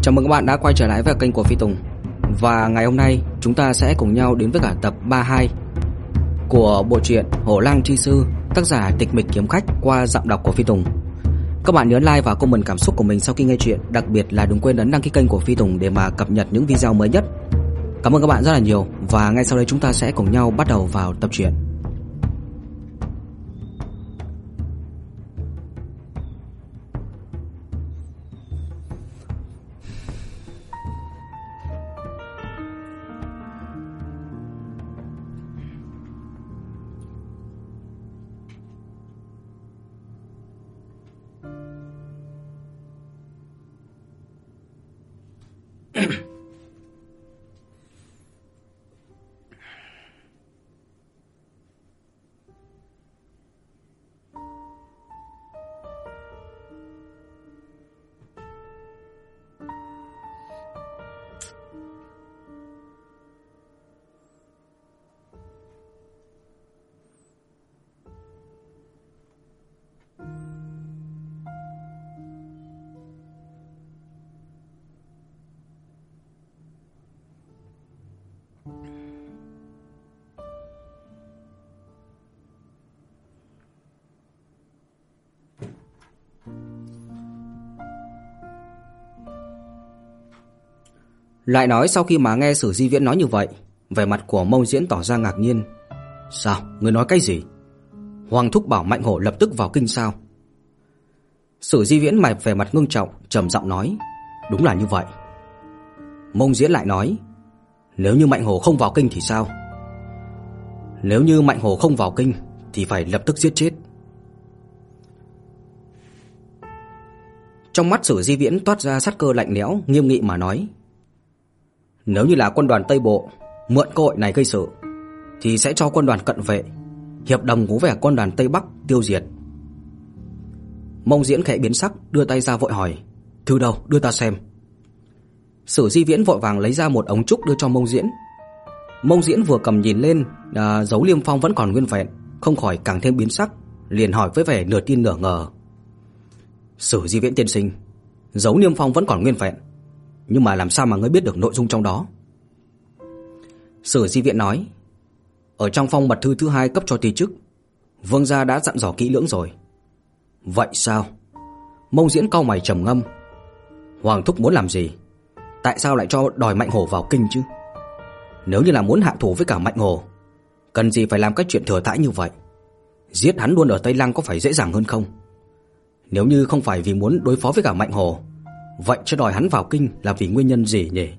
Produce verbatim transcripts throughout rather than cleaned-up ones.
Chào mừng các bạn đã quay trở lại với kênh của Phi Tùng. Và ngày hôm nay chúng ta sẽ cùng nhau đến với cả tập ba mươi hai của bộ truyện Hổ Lang Chi Sư, tác giả Tịch Mịch Kiếm Khách, qua giọng đọc của Phi Tùng. Các bạn nhớ like và comment cảm xúc của mình sau khi nghe chuyện, đặc biệt là đừng quên ấn đăng ký kênh của Phi Tùng để mà cập nhật những video mới nhất. Cảm ơn các bạn rất là nhiều. Và ngay sau đây chúng ta sẽ cùng nhau bắt đầu vào tập truyện. Lại nói sau khi mà nghe Sử Di Viễn nói như vậy, vẻ mặt của Mông Diễn tỏ ra ngạc nhiên. Sao? Ngươi nói cái gì? Hoàng thúc bảo Mạnh Hổ lập tức vào kinh sao? Sử Di Viễn mày vẻ mặt ngưng trọng, trầm giọng nói. Đúng là như vậy. Mông Diễn lại nói. Nếu như Mạnh Hổ không vào kinh thì sao? Nếu như Mạnh Hổ không vào kinh thì phải lập tức giết chết. Trong mắt Sử Di Viễn toát ra sát cơ lạnh lẽo, nghiêm nghị mà nói. Nếu như là quân đoàn Tây Bộ mượn cơ hội này gây sự thì sẽ cho quân đoàn cận vệ hiệp đồng với vẻ quân đoàn Tây Bắc tiêu diệt. Mông Diễn khẽ biến sắc, đưa tay ra vội hỏi. Thư đâu? Đưa ta xem. Sử Di Viễn vội vàng lấy ra một ống trúc đưa cho Mông Diễn. Mông Diễn vừa cầm nhìn lên, à, dấu liêm phong vẫn còn nguyên vẹn, không khỏi càng thêm biến sắc, liền hỏi với vẻ nửa tin nửa ngờ. Sử Di Viễn tiên sinh, dấu liêm phong vẫn còn nguyên vẹn, nhưng mà làm sao mà ngươi biết được nội dung trong đó? Sử Di Viễn nói. Ở trong phong mật thư thứ hai cấp cho ty chức, vương gia đã dặn dò kỹ lưỡng rồi. Vậy sao? Mông Diễn cau mày trầm ngâm. Hoàng thúc muốn làm gì? Tại sao lại cho đòi Mạnh Hổ vào kinh chứ? Nếu như là muốn hạ thủ với cả Mạnh Hổ, cần gì phải làm cái chuyện thừa thãi như vậy? Giết hắn luôn ở Tây Lăng có phải dễ dàng hơn không? Nếu như không phải vì muốn đối phó với cả Mạnh Hổ, vậy cho đòi hắn vào kinh là vì nguyên nhân gì nhỉ?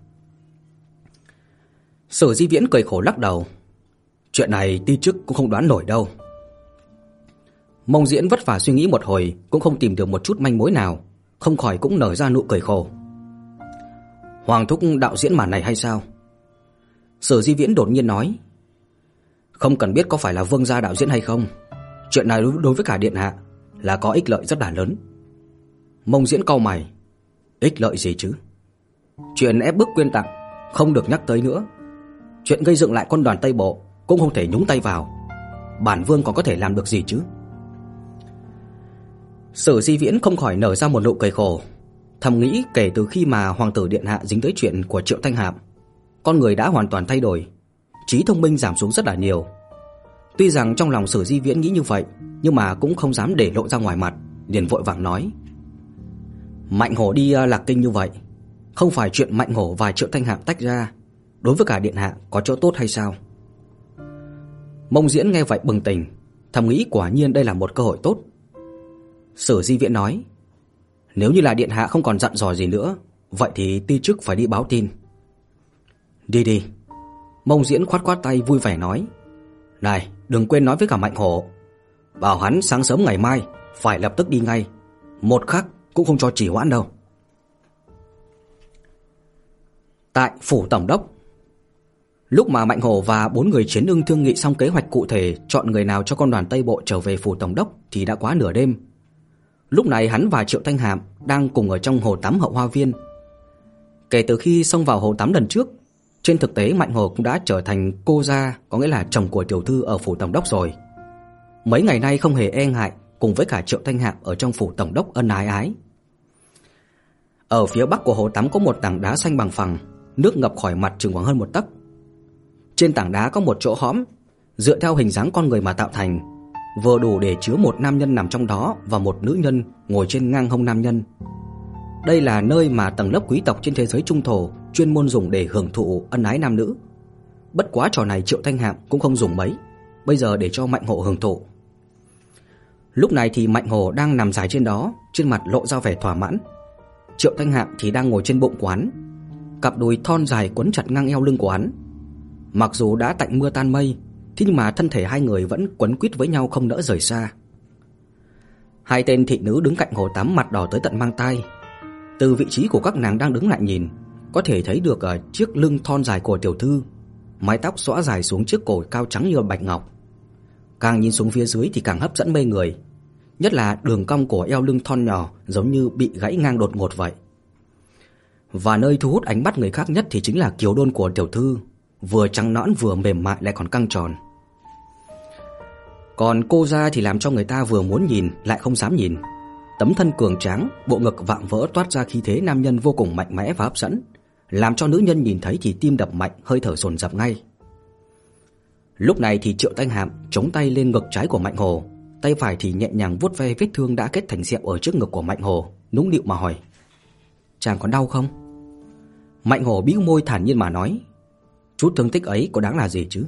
Sử Di Viễn cười khổ lắc đầu. Chuyện này ty chức cũng không đoán nổi đâu. Mông Diễn vất vả suy nghĩ một hồi cũng không tìm được một chút manh mối nào, không khỏi cũng nở ra nụ cười khổ. Hoàng thúc đạo diễn màn này hay sao? Sử Di Viễn đột nhiên nói. Không cần biết có phải là vương gia đạo diễn hay không, chuyện này đối với cả điện hạ là có ích lợi rất là lớn. Mông Diễn cau mày. Ích lợi gì chứ? Chuyện ép bức quyên tặng không được nhắc tới nữa. Chuyện gây dựng lại quân đoàn Tây Bộ cũng không thể nhúng tay vào. Bản vương còn có thể làm được gì chứ? Sử Di Viễn không khỏi nở ra một nụ cười khổ, thầm nghĩ kể từ khi mà hoàng tử điện hạ dính tới chuyện của Triệu Thanh Hạm, con người đã hoàn toàn thay đổi, trí thông minh giảm xuống rất là nhiều. Tuy rằng trong lòng Sử Di Viễn nghĩ như vậy, nhưng mà cũng không dám để lộ ra ngoài mặt, liền vội vàng nói. Mạnh Hổ đi Lạc Kinh như vậy, không phải chuyện Mạnh Hổ và Triệu Thanh Hạm tách ra, đối với cả điện hạ có chỗ tốt hay sao? Mông Diễn nghe vậy bừng tỉnh, thầm nghĩ quả nhiên đây là một cơ hội tốt. Sử Di Viễn nói. Nếu như là điện hạ không còn dặn dò gì nữa, vậy thì ty chức phải đi báo tin. Đi đi. Mông Diễn khoát khoát tay vui vẻ nói. Này, đừng quên nói với cả Mạnh Hổ, bảo hắn sáng sớm ngày mai phải lập tức đi ngay, một khắc cũng không cho trì hoãn đâu. Tại phủ tổng đốc, lúc mà Mạnh Hổ và bốn người chiến ưng thương nghị xong kế hoạch cụ thể chọn người nào cho con đoàn Tây Bộ trở về phủ tổng đốc thì đã quá nửa đêm. Lúc này hắn và Triệu Thanh Hạm đang cùng ở trong hồ tắm Hậu Hoa Viên. Kể từ khi xông vào hồ tắm lần trước, trên thực tế Mạnh Hổ cũng đã trở thành cô gia, có nghĩa là chồng của tiểu thư ở phủ tổng đốc rồi. Mấy ngày nay không hề e ngại cùng với cả Triệu Thanh Hạm ở trong phủ tổng đốc ân ái ái. Ở phía bắc của hồ tắm có một tảng đá xanh bằng phẳng, nước ngập khỏi mặt chừng khoảng hơn một tấc. Trên tảng đá có một chỗ hõm, dựa theo hình dáng con người mà tạo thành, vừa đủ để chứa một nam nhân nằm trong đó và một nữ nhân ngồi trên ngang hông nam nhân. Đây là nơi mà tầng lớp quý tộc trên thế giới trung thổ chuyên môn dùng để hưởng thụ ân ái nam nữ. Bất quá trò này Triệu Thanh Hạm cũng không dùng mấy, bây giờ để cho Mạnh Hổ hưởng thụ. Lúc này thì Mạnh Hổ đang nằm dài trên đó, trên mặt lộ ra vẻ thỏa mãn. Triệu Thanh Hạm thì đang ngồi trên bụng của hắn, cặp đùi thon dài quấn chặt ngang eo lưng của hắn. Mặc dù đã tạnh mưa tan mây, thế nhưng mà thân thể hai người vẫn quấn quýt với nhau không nỡ rời xa. Hai tên thị nữ đứng cạnh hồ tắm mặt đỏ tới tận mang tai. Từ vị trí của các nàng đang đứng lại nhìn, có thể thấy được ở chiếc lưng thon dài của tiểu thư, mái tóc xõa dài xuống chiếc cổ cao trắng như bạch ngọc. Càng nhìn xuống phía dưới thì càng hấp dẫn mê người, nhất là đường cong của eo lưng thon nhỏ giống như bị gãy ngang đột ngột vậy. Và nơi thu hút ánh mắt người khác nhất thì chính là kiều đôn của tiểu thư, vừa trắng nõn vừa mềm mại lại còn căng tròn. Còn cô ra thì làm cho người ta vừa muốn nhìn lại không dám nhìn. Tấm thân cường tráng, bộ ngực vạm vỡ toát ra khí thế nam nhân vô cùng mạnh mẽ và hấp dẫn, làm cho nữ nhân nhìn thấy thì tim đập mạnh, hơi thở dồn dập ngay. Lúc này thì Triệu Thanh Hạm chống tay lên ngực trái của Mạnh Hổ, tay phải thì nhẹ nhàng vuốt ve vết thương đã kết thành sẹo ở trước ngực của Mạnh Hổ, nũng nịu mà hỏi: "Chàng còn đau không?" Mạnh Hổ bĩu môi thản nhiên mà nói: "Chút thương tích ấy có đáng là gì chứ?"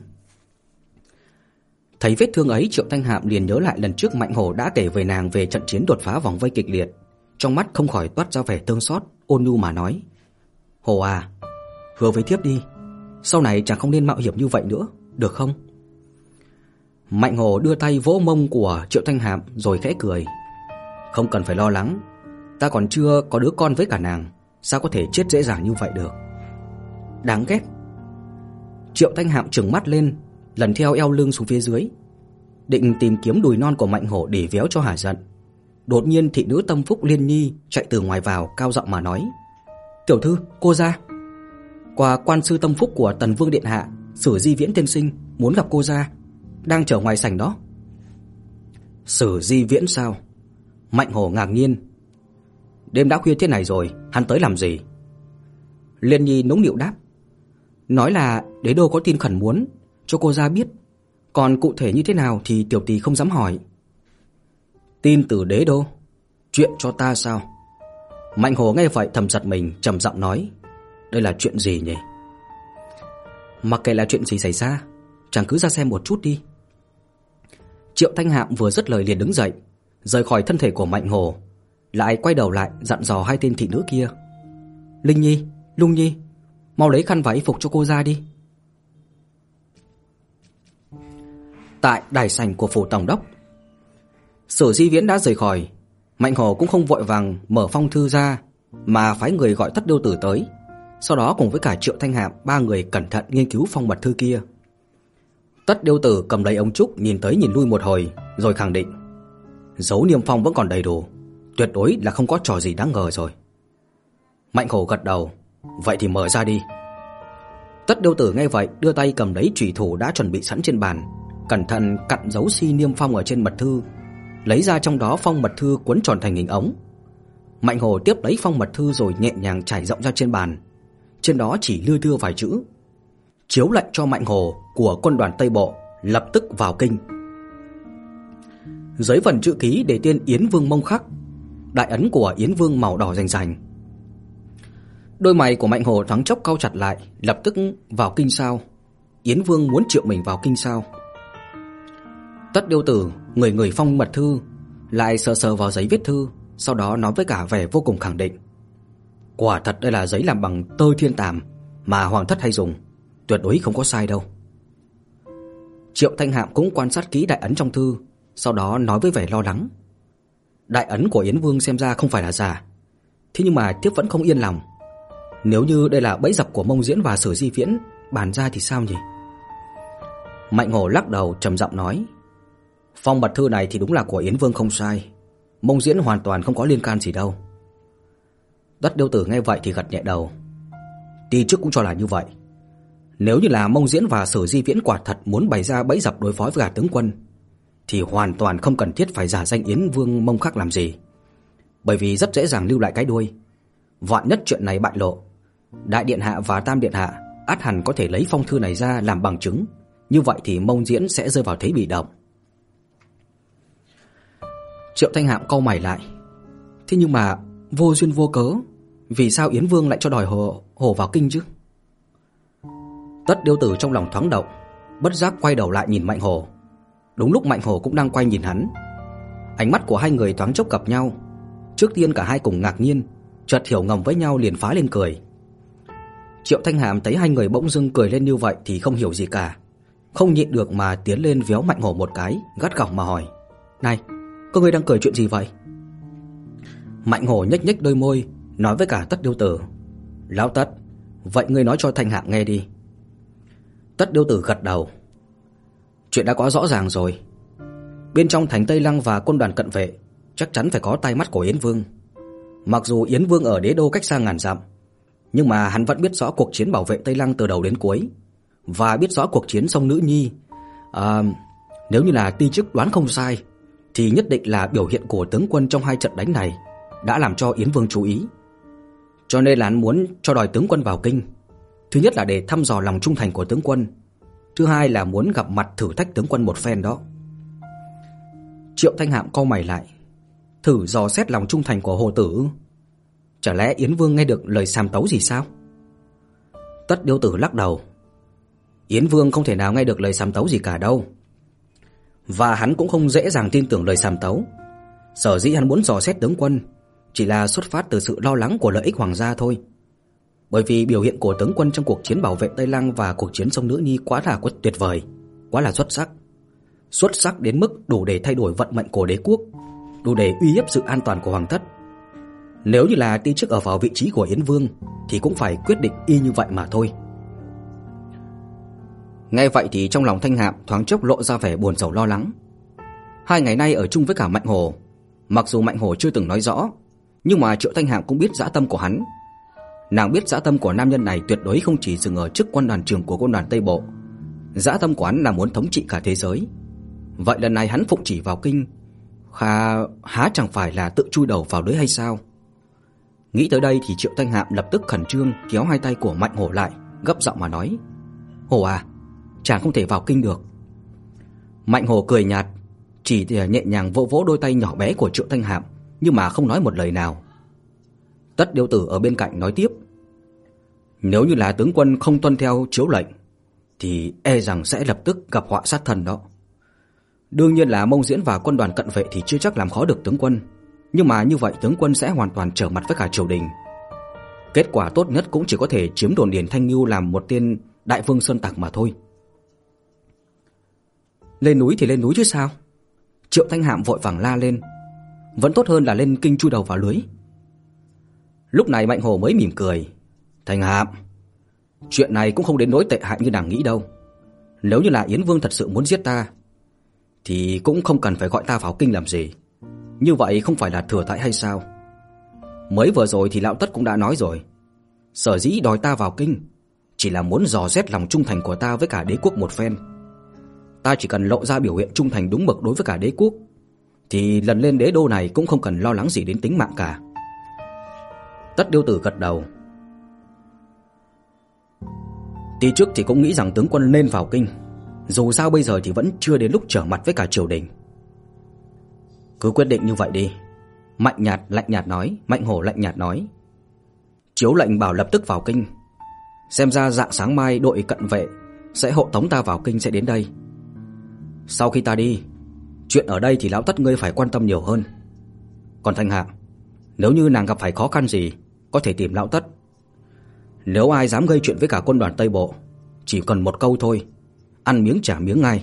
Thấy vết thương ấy, Triệu Thanh Hạm liền nhớ lại lần trước Mạnh Hổ đã kể về nàng về trận chiến đột phá vòng vây kịch liệt, trong mắt không khỏi toát ra vẻ thương xót, ôn nhu mà nói: "Hổ à, hứa với thiếp đi, sau này chàng không nên mạo hiểm như vậy nữa, được không?" Mạnh Hổ đưa tay vỗ mông của Triệu Thanh Hạm rồi khẽ cười: "Không cần phải lo lắng, ta còn chưa có đứa con với cả nàng, sao có thể chết dễ dàng như vậy được." "Đáng ghét." Triệu Thanh Hạm trừng mắt lên, lần theo eo lưng xuống phía dưới, định tìm kiếm đùi non của Mạnh Hổ để véo cho hả giận. Đột nhiên thị nữ tâm phúc Liên Nhi chạy từ ngoài vào, cao giọng mà nói: "Tiểu thư, cô ra. Qua quan sư tâm phúc của Tần Vương điện hạ, Sử Di Viễn tiên sinh muốn gặp cô ra, đang chờ ngoài sảnh đó." "Sử Di Viễn sao?" Mạnh Hổ ngạc nhiên. "Đêm đã khuya thế này rồi, hắn tới làm gì?" Liên Nhi nũng nịu đáp: "Nói là đế đô có tin khẩn muốn cho cô ra biết, còn cụ thể như thế nào thì tiểu tỳ không dám hỏi." "Tin từ đế đô? Chuyện cho ta sao?" Mạnh Hổ nghe vậy thầm giật mình, trầm giọng nói: "Đây là chuyện gì nhỉ?" "Mặc kệ là chuyện gì xảy ra, chàng cứ ra xem một chút đi." Triệu Thanh Hạm vừa dứt lời liền đứng dậy, rời khỏi thân thể của Mạnh Hổ, lại quay đầu lại dặn dò hai tên thị nữ kia: "Linh Nhi, Lung Nhi, mau lấy khăn và y phục cho cô ra đi." Tại đài sảnh của phủ tổng đốc, Sử Di Viễn đã rời khỏi. Mạnh Hổ cũng không vội vàng mở phong thư ra, mà phái người gọi Tất Điêu Tử tới, sau đó cùng với cả Triệu Thanh Hạm ba người cẩn thận nghiên cứu phong mật thư kia. Tất Điêu Tử cầm lấy ống trúc nhìn tới nhìn lui một hồi, rồi khẳng định: "Dấu niêm phong vẫn còn đầy đủ, tuyệt đối là không có trò gì đáng ngờ rồi." Mạnh Hổ gật đầu: "Vậy thì mở ra đi." Tất Điêu Tử nghe vậy đưa tay cầm lấy chủy thủ đã chuẩn bị sẵn trên bàn, cẩn thận cặn dấu si niêm phong ở trên mật thư, lấy ra trong đó phong mật thư cuốn tròn thành hình ống. Mạnh Hổ tiếp lấy phong mật thư rồi nhẹ nhàng trải rộng ra trên bàn, trên đó chỉ lưa thưa vài chữ: "Chiếu lệnh cho Mạnh Hổ của quân đoàn Tây Bộ lập tức vào kinh." Dưới phần chữ ký để tên Yến Vương Mông khắc, đại ấn của Yến Vương màu đỏ rành rành. Đôi mày của Mạnh Hổ thoáng chốc cau chặt lại, lập tức: "Vào kinh sao? Yến Vương muốn triệu mình vào kinh sao?" Tất Điêu Tử người người phong mật thư, lại sờ sờ vào giấy viết thư, sau đó nói với cả vẻ vô cùng khẳng định: "Quả thật đây là giấy làm bằng tơ thiên tàm mà hoàng thất hay dùng, tuyệt đối không có sai đâu." Triệu Thanh Hạm cũng quan sát kỹ đại ấn trong thư, sau đó nói với vẻ lo lắng: "Đại ấn của Yến Vương xem ra không phải là giả, thế nhưng mà thiếp vẫn không yên lòng. Nếu như đây là bẫy dập của Mông Diễn và Sử Di Viễn bàn ra thì sao nhỉ?" Mạnh Hổ lắc đầu trầm giọng nói: "Phong mật thư này thì đúng là của Yến Vương không sai, Mông Diễn hoàn toàn không có liên can gì đâu." Tất Điêu Tử nghe vậy thì gật nhẹ đầu: "Ti trước cũng cho là như vậy. Nếu như là Mông Diễn và Sử Di Viễn quả thật muốn bày ra bẫy dập đối phó với cả tướng quân, thì hoàn toàn không cần thiết phải giả danh Yến Vương Mông khắc làm gì, bởi vì rất dễ dàng lưu lại cái đuôi. Vạn nhất chuyện này bại lộ, Đại điện hạ và Tam điện hạ ắt hẳn có thể lấy phong thư này ra làm bằng chứng, như vậy thì Mông Diễn sẽ rơi vào thế bị động. Triệu Thanh Hạm cau mày lại. Thế nhưng mà vô duyên vô cớ, vì sao Yến Vương lại cho đòi Hồ, Hồ vào kinh chứ? Tất Điêu Tử trong lòng thoáng động, bất giác quay đầu lại nhìn Mạnh Hổ. Đúng lúc Mạnh Hổ cũng đang quay nhìn hắn. Ánh mắt của hai người thoáng chốc gặp nhau. Trước tiên cả hai cùng ngạc nhiên, chợt hiểu ngầm với nhau liền phá lên cười. Triệu Thanh Hàm thấy hai người bỗng dưng cười lên như vậy thì không hiểu gì cả, không nhịn được mà tiến lên véo Mạnh Hổ một cái, gắt gỏng mà hỏi: "Này, các ngươi đang cười chuyện gì vậy?" Mạnh Hổ nhếch nhếch đôi môi, nói với cả Tất Điêu Tử: "Lão Tất, vậy ngươi nói cho Thanh Hạm nghe đi." Tất Điêu Tử gật đầu. Chuyện đã quá rõ ràng rồi. Bên trong thành Tây Lăng và quân đoàn cận vệ chắc chắn phải có tai mắt của Yến Vương. Mặc dù Yến Vương ở đế đô cách xa ngàn dặm, nhưng mà hắn vẫn biết rõ cuộc chiến bảo vệ Tây Lăng từ đầu đến cuối, và biết rõ cuộc chiến sông Nữ Nhi. À, nếu như là ti chức đoán không sai, thì nhất định là biểu hiện của tướng quân trong hai trận đánh này đã làm cho Yến Vương chú ý. Cho nên là hắn muốn cho đòi tướng quân vào kinh. Thứ nhất là để thăm dò lòng trung thành của tướng quân, thứ hai là muốn gặp mặt thử thách tướng quân một phen đó. Triệu Thanh Hạm cau mày lại. Thử dò xét lòng trung thành của Hồ Tử? Chả lẽ Yến Vương nghe được lời sàm tấu gì sao? Tất Điêu Tử lắc đầu. Yến Vương không thể nào nghe được lời sàm tấu gì cả đâu, và hắn cũng không dễ dàng tin tưởng lời sàm tấu. Sở dĩ hắn muốn dò xét tướng quân chỉ là xuất phát từ sự lo lắng của lợi ích hoàng gia thôi. Bởi vì biểu hiện của tướng quân trong cuộc chiến bảo vệ Tây Lăng và cuộc chiến sông Nữ Nhi quá là tuyệt vời, quá là xuất sắc. Xuất sắc đến mức đủ để thay đổi vận mệnh của đế quốc, đủ để uy hiếp sự an toàn của hoàng thất. Nếu như là ti chức ở vào vị trí của Yến Vương thì cũng phải quyết định y như vậy mà thôi. Nghe vậy thì trong lòng Thanh Hạm thoáng chốc lộ ra vẻ buồn rầu lo lắng. Hai ngày nay ở chung với cả Mạnh Hổ, mặc dù Mạnh Hổ chưa từng nói rõ, nhưng mà Triệu Thanh Hạm cũng biết dã tâm của hắn. Nàng biết dã tâm của nam nhân này tuyệt đối không chỉ dừng ở chức quân đoàn trưởng của quân đoàn Tây Bộ. Dã tâm của hắn là muốn thống trị cả thế giới. Vậy lần này hắn phụng chỉ vào kinh, khá há chẳng phải là tự chui đầu vào lưới hay sao? Nghĩ tới đây thì Triệu Thanh Hạm lập tức khẩn trương kéo hai tay của Mạnh Hổ lại, gấp giọng mà nói: "Hổ à, chàng không thể vào kinh được." Mạnh Hổ cười nhạt, chỉ nhẹ nhàng vỗ vỗ đôi tay nhỏ bé của Triệu Thanh Hạm, nhưng mà không nói một lời nào. Tất Điêu Tử ở bên cạnh nói tiếp: "Nếu như là tướng quân không tuân theo chiếu lệnh thì e rằng sẽ lập tức gặp họa sát thân đó. Đương nhiên là Mông Diễn và quân đoàn cận vệ thì chưa chắc làm khó được tướng quân, nhưng mà như vậy tướng quân sẽ hoàn toàn trở mặt với cả triều đình. Kết quả tốt nhất cũng chỉ có thể chiếm đồn điền Thanh Ngưu làm một tên đại vương sơn tặc mà thôi." "Lên núi thì lên núi chứ sao?" Triệu Thanh Hạm vội vàng la lên. "Vẫn tốt hơn là lên kinh chui đầu vào lưới." Lúc này Mạnh Hổ mới mỉm cười: "Thanh Hạm, chuyện này cũng không đến nỗi tệ hại như nàng nghĩ đâu. Nếu như là Yến Vương thật sự muốn giết ta thì cũng không cần phải gọi ta vào kinh làm gì. Như vậy không phải là thừa thãi hay sao? Mới vừa rồi thì lão Tất cũng đã nói rồi, sở dĩ đòi ta vào kinh chỉ là muốn dò xét lòng trung thành của ta với cả đế quốc một phen. Ta chỉ cần lộ ra biểu hiện trung thành đúng mực đối với cả đế quốc thì lần lên đế đô này cũng không cần lo lắng gì đến tính mạng cả." Tất Điêu Tử gật đầu. "Tí trước thì cũng nghĩ rằng tướng quân nên vào kinh, dù sao bây giờ thì vẫn chưa đến lúc trở mặt với cả triều đình." "Cứ quyết định như vậy đi." Mạnh nhạt lạnh nhạt nói, Mạnh Hổ lạnh nhạt nói. "Chiếu lệnh bảo lập tức vào kinh. Xem ra rạng sáng mai đội cận vệ sẽ hộ tống ta vào kinh sẽ đến đây. Sau khi ta đi, chuyện ở đây thì lão Tất ngươi phải quan tâm nhiều hơn. Còn Thanh Hạm, nếu như nàng gặp phải khó khăn gì có thể tìm lão Tất. Nếu ai dám gây chuyện với cả quân đoàn Tây Bộ, chỉ cần một câu thôi, ăn miếng trả miếng ngay."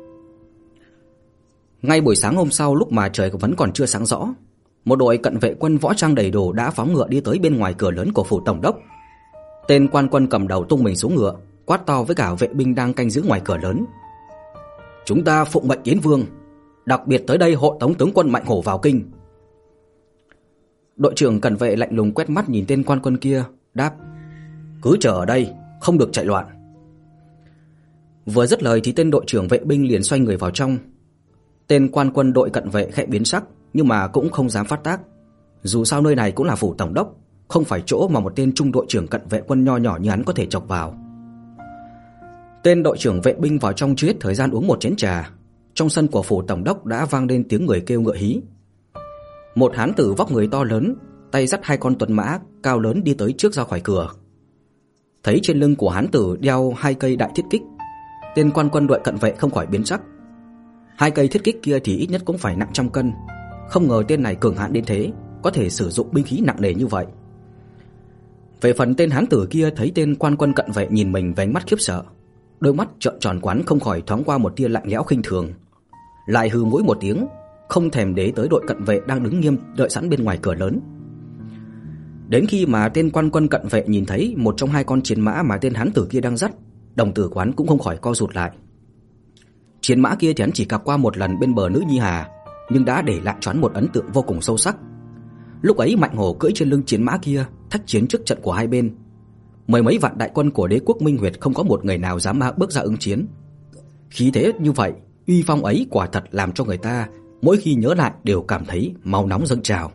Ngay buổi sáng hôm sau, lúc mà trời vẫn còn chưa sáng rõ, một đội cận vệ quân võ trang đầy đủ đã phóng ngựa đi tới bên ngoài cửa lớn của phủ tổng đốc. Tên quan quân cầm đầu tung mình xuống ngựa, quát to với cả vệ binh đang canh giữ ngoài cửa lớn: "Chúng ta phụng mệnh Yến Vương, đặc biệt tới đây hộ tống tướng quân Mạnh Hổ vào kinh." Đội trưởng cận vệ lạnh lùng quét mắt nhìn tên quan quân kia, đáp: "Cứ chờ ở đây, không được chạy loạn." Vừa dứt lời thì tên đội trưởng vệ binh liền xoay người vào trong. Tên quan quân đội cận vệ khẽ biến sắc, nhưng mà cũng không dám phát tác. Dù sao nơi này cũng là phủ tổng đốc, không phải chỗ mà một tên trung đội trưởng cận vệ quân nho nhỏ như hắn có thể chọc vào. Tên đội trưởng vệ binh vào trong chưa hết thời gian uống một chén trà, trong sân của phủ tổng đốc đã vang lên tiếng người kêu ngựa hí. Một hán tử vóc người to lớn, tay dắt hai con tuần mã cao lớn đi tới trước ra khỏi cửa. Thấy trên lưng của hán tử đeo hai cây đại thiết kích, tên quan quân đội cận vệ không khỏi biến sắc. Hai cây thiết kích kia thì ít nhất cũng phải nặng trăm cân, không ngờ tên này cường hãn đến thế, có thể sử dụng binh khí nặng nề như vậy. Về phần tên hán tử kia thấy tên quan quân cận vệ nhìn mình với ánh mắt khiếp sợ, đôi mắt trợn tròn quắn không khỏi thoáng qua một tia lạnh lẽo khinh thường, lại hừ mũi một tiếng, không thèm để tới đội cận vệ đang đứng nghiêm đợi sẵn bên ngoài cửa lớn. Đến khi mà tên quan quân cận vệ nhìn thấy một trong hai con chiến mã mà tên hán tử kia đang dắt, đồng tử quán cũng không khỏi co rụt lại. Chiến mã kia thì hắn chỉ cặp qua một lần bên bờ nữ Nhi Hà, nhưng đã để lại cho hắn một ấn tượng vô cùng sâu sắc. Lúc ấy Mạnh Hổ cưỡi trên lưng chiến mã kia, thách chiến trước trận của hai bên. Mười mấy vạn đại quân của đế quốc Minh Huyệt không có một người nào dám bước ra ứng chiến. Khí thế như vậy, uy phong ấy quả thật làm cho người ta mỗi khi nhớ lại đều cảm thấy máu nóng dâng trào.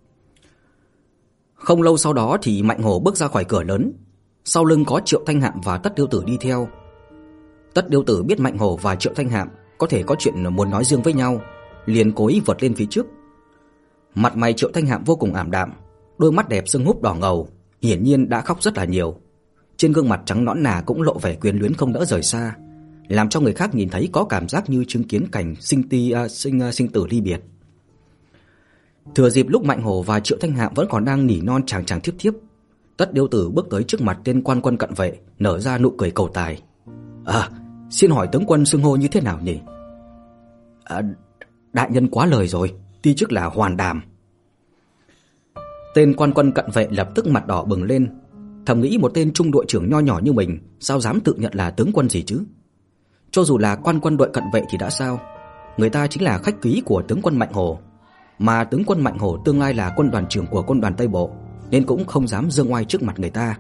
Không lâu sau đó thì Mạnh Hổ bước ra khỏi cửa lớn, sau lưng có Triệu Thanh Hạm và Tất Điêu Tử đi theo. Tất Điêu Tử biết Mạnh Hổ và Triệu Thanh Hạm có thể có chuyện muốn nói riêng với nhau, liền cố ý vượt lên phía trước. Mặt mày Triệu Thanh Hạm vô cùng ảm đạm, đôi mắt đẹp sưng húp đỏ ngầu, hiển nhiên đã khóc rất là nhiều. Trên gương mặt trắng nõn nà cũng lộ vẻ quyến luyến không nỡ rời xa, làm cho người khác nhìn thấy có cảm giác như chứng kiến cảnh sinh ti uh, sinh uh, sinh tử ly biệt. Thừa dịp lúc Mạnh Hổ và Triệu Thanh Hạm vẫn còn đang nỉ non chàng chàng thiếp thiếp, Tất Điêu Tử bước tới trước mặt tên quan quân cận vệ, nở ra nụ cười cầu tài. À, xin hỏi tướng quân xưng hô như thế nào nhỉ? À, đại nhân quá lời rồi, ti chức là Hoàn Đàm. Tên quan quân cận vệ lập tức mặt đỏ bừng lên, thầm nghĩ một tên trung đội trưởng nho nhỏ như mình sao dám tự nhận là tướng quân gì chứ? Cho dù là quan quân đội cận vệ thì đã sao, người ta chính là khách quý của tướng quân Mạnh Hổ, mà tướng quân Mạnh Hổ tương lai là quân đoàn trưởng của quân đoàn Tây Bộ, nên cũng không dám giương oai trước mặt người ta.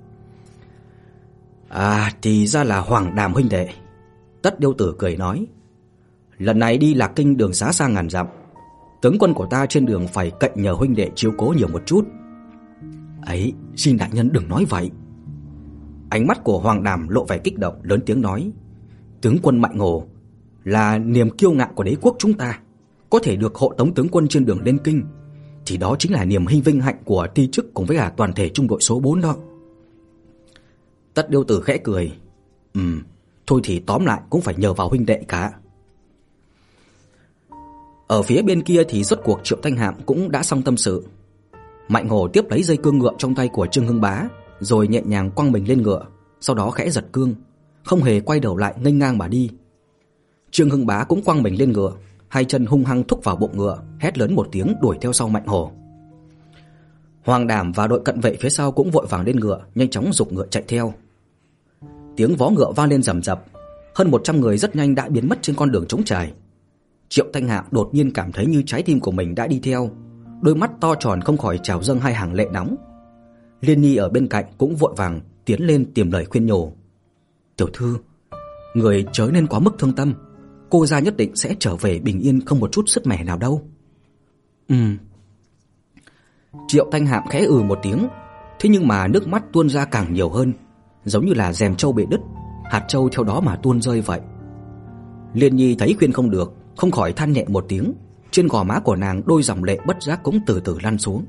À, thì ra là Hoàng Đàm huynh đệ. Tất Điêu Tử cười nói, lần này đi Lạc Kinh đường xá xa ngàn dặm, tướng quân của ta trên đường phải cậy nhờ huynh đệ chiếu cố nhiều một chút. Ấy, xin đại nhân đừng nói vậy. Ánh mắt của Hoàng Đàm lộ vẻ kích động, lớn tiếng nói, tướng quân Mạnh Hổ là niềm kiêu ngạo của đế quốc chúng ta, có thể được hộ tống tướng quân trên đường lên kinh thì đó chính là niềm hy vinh hạnh của ti chức cùng với cả toàn thể trung đội số bốn đó. Tất Điêu Tử khẽ cười, Ừm, thôi thì tóm lại cũng phải nhờ vào huynh đệ cả. Ở phía bên kia thì rốt cuộc Triệu Thanh Hạm cũng đã xong tâm sự. Mạnh Hổ tiếp lấy dây cương ngựa trong tay của Trương Hưng Bá, rồi nhẹ nhàng quăng mình lên ngựa, sau đó khẽ giật cương, không hề quay đầu lại nghênh ngang mà đi. Trương Hưng Bá cũng quăng mình lên ngựa, hai chân hung hăng thúc vào bụng ngựa, hét lớn một tiếng đuổi theo sau Mạnh Hổ. Hoàng Đàm và đội cận vệ phía sau cũng vội vàng lên ngựa, nhanh chóng giục ngựa chạy theo. Tiếng vó ngựa vang lên rầm rập, hơn một trăm người rất nhanh đã biến mất trên con đường trống trải. Triệu Thanh Hạm đột nhiên cảm thấy như trái tim của mình đã đi theo, đôi mắt to tròn không khỏi trào dâng hai hàng lệ nóng. Liên Nhi ở bên cạnh cũng vội vàng tiến lên tìm lời khuyên nhủ. Tiểu thư, người chớ nên quá mức thương tâm, cô gia nhất định sẽ trở về bình yên không một chút sứt mẻ nào đâu. Ừm. Triệu Thanh Hạm khẽ ừ một tiếng, thế nhưng mà nước mắt tuôn ra càng nhiều hơn, giống như là rèm trâu bị đứt, hạt trâu theo đó mà tuôn rơi vậy. Liên Nhi thấy khuyên không được, không khỏi than nhẹ một tiếng, trên gò má của nàng đôi dòng lệ bất giác cũng từ từ lăn xuống.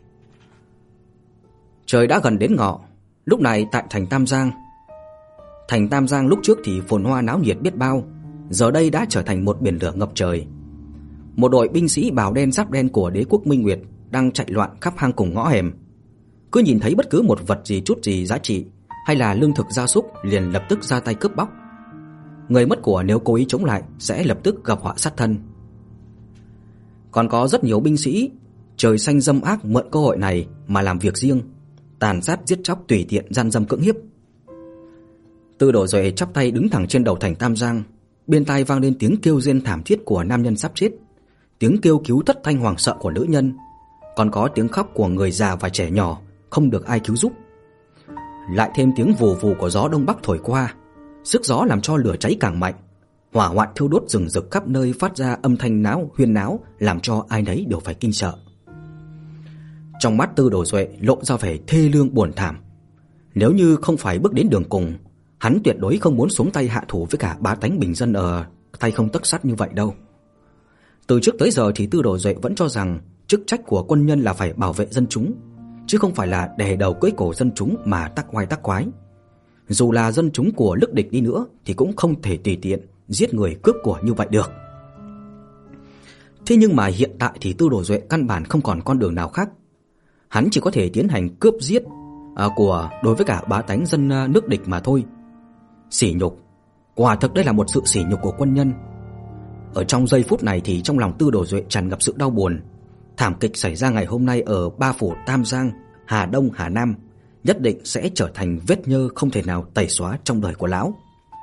Trời đã gần đến ngọ, lúc này tại thành Tam Giang. Thành Tam Giang lúc trước thì phồn hoa náo nhiệt biết bao, giờ đây đã trở thành một biển lửa ngập trời. Một đội binh sĩ bào đen giáp đen của đế quốc Minh Nguyệt đang chạy loạn khắp hang cùng ngõ hẻm. Cứ nhìn thấy bất cứ một vật gì chút gì giá trị hay là lương thực gia súc liền lập tức ra tay cướp bóc. Người mất của nếu cố ý chống lại sẽ lập tức gặp họa sát thân. Còn có rất nhiều binh sĩ trời xanh dâm ác mượn cơ hội này mà làm việc riêng, tàn sát giết chóc tùy tiện, gian dâm cưỡng hiếp. Tư Đồ Duệ chắp tay đứng thẳng trên đầu thành Tam Giang, bên tai vang lên tiếng kêu rên thảm thiết của nam nhân sắp chết, tiếng kêu cứu thất thanh hoảng sợ của nữ nhân, còn có tiếng khóc của người già và trẻ nhỏ không được ai cứu giúp. Lại thêm tiếng vù vù của gió đông bắc thổi qua, sức gió làm cho lửa cháy càng mạnh, hỏa hoạn thiêu đốt rừng rực khắp nơi, phát ra âm thanh náo huyên náo làm cho ai nấy đều phải kinh sợ. Trong mắt Tư Đồ Duệ lộ ra vẻ thê lương buồn thảm. Nếu như không phải bước đến đường cùng, hắn tuyệt đối không muốn xuống tay hạ thủ với cả bá tánh bình dân ở tay không tấc sắt như vậy đâu. Từ trước tới giờ thì Tư Đồ Duệ vẫn cho rằng chức trách của quân nhân là phải bảo vệ dân chúng, chứ không phải là đè đầu cưỡi cổ dân chúng mà tắc oai tắc quái. Dù là dân chúng của nước địch đi nữa thì cũng không thể tùy tiện giết người cướp của như vậy được. Thế nhưng mà hiện tại thì Tư Đồ Duệ căn bản không còn con đường nào khác. Hắn chỉ có thể tiến hành cướp giết à, của đối với cả bá tánh dân à, nước địch mà thôi. Sỉ nhục, quả thực đây là một sự sỉ nhục của quân nhân. Ở trong giây phút này thì trong lòng Tư Đồ Duệ tràn ngập sự đau buồn. Thảm kịch xảy ra ngày hôm nay ở ba phủ Tam Giang, Hà Đông, Hà Nam nhất định sẽ trở thành vết nhơ không thể nào tẩy xóa trong đời của lão.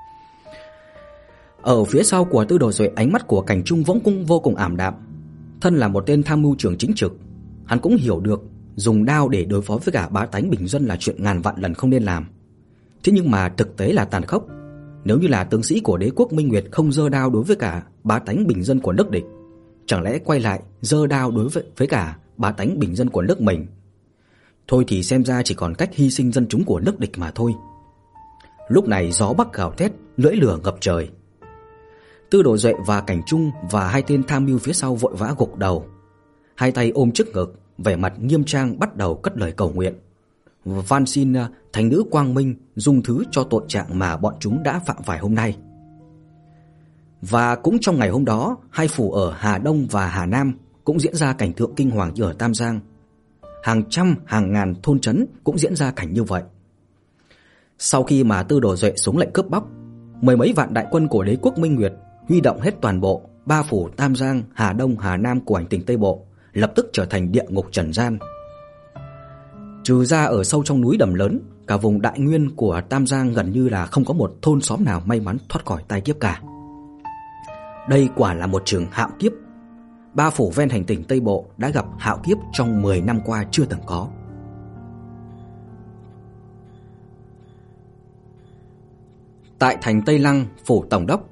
Ở phía sau của Tư Đồ Duệ, ánh mắt của Cảnh Trung vẫn cũng vô cùng ảm đạm. Thân là một tên tham mưu trưởng chính trực, hắn cũng hiểu được dùng đao để đối phó với cả bá tánh bình dân là chuyện ngàn vạn lần không nên làm. Thế nhưng mà thực tế là tàn khốc. Nếu như là tướng sĩ của đế quốc Minh Nguyệt không giơ đao đối với cả bá tánh bình dân của nước địch, chẳng lẽ quay lại giơ đao đối với, với cả bá tánh bình dân của nước mình? Thôi thì xem ra chỉ còn cách hy sinh dân chúng của nước địch mà thôi. Lúc này gió bắc gào thét, lưỡi lửa ngập trời. Tư Đồ Duệ và Cảnh Trung và hai tên tham mưu phía sau vội vã gục đầu, hai tay ôm trước ngực, vẻ mặt nghiêm trang bắt đầu cất lời cầu nguyện, van xin thánh nữ Quang Minh dung thứ cho tội trạng mà bọn chúng đã phạm phải hôm nay. Và cũng trong ngày hôm đó, hai phủ ở Hà Đông và Hà Nam cũng diễn ra cảnh tượng kinh hoàng như ở Tam Giang. Hàng trăm hàng ngàn thôn trấn cũng diễn ra cảnh như vậy. Sau khi mà Tư Đồ Duệ xuống lệnh cướp bóc, mười mấy vạn đại quân của đế quốc Minh Nguyệt huy động hết toàn bộ ba phủ Tam Giang, Hà Đông, Hà Nam của hành tinh Tây Bộ, lập tức trở thành địa ngục trần gian. Trừ ra ở sâu trong núi đầm lớn, cả vùng đại nguyên của Tam Giang gần như là không có một thôn xóm nào may mắn thoát khỏi tai kiếp cả. Đây quả là một trường hạo kiếp. Ba phủ ven hành tinh Tây Bộ đã gặp hạo kiếp trong mười năm qua chưa từng có. Tại thành Tây Lăng, phủ tổng đốc,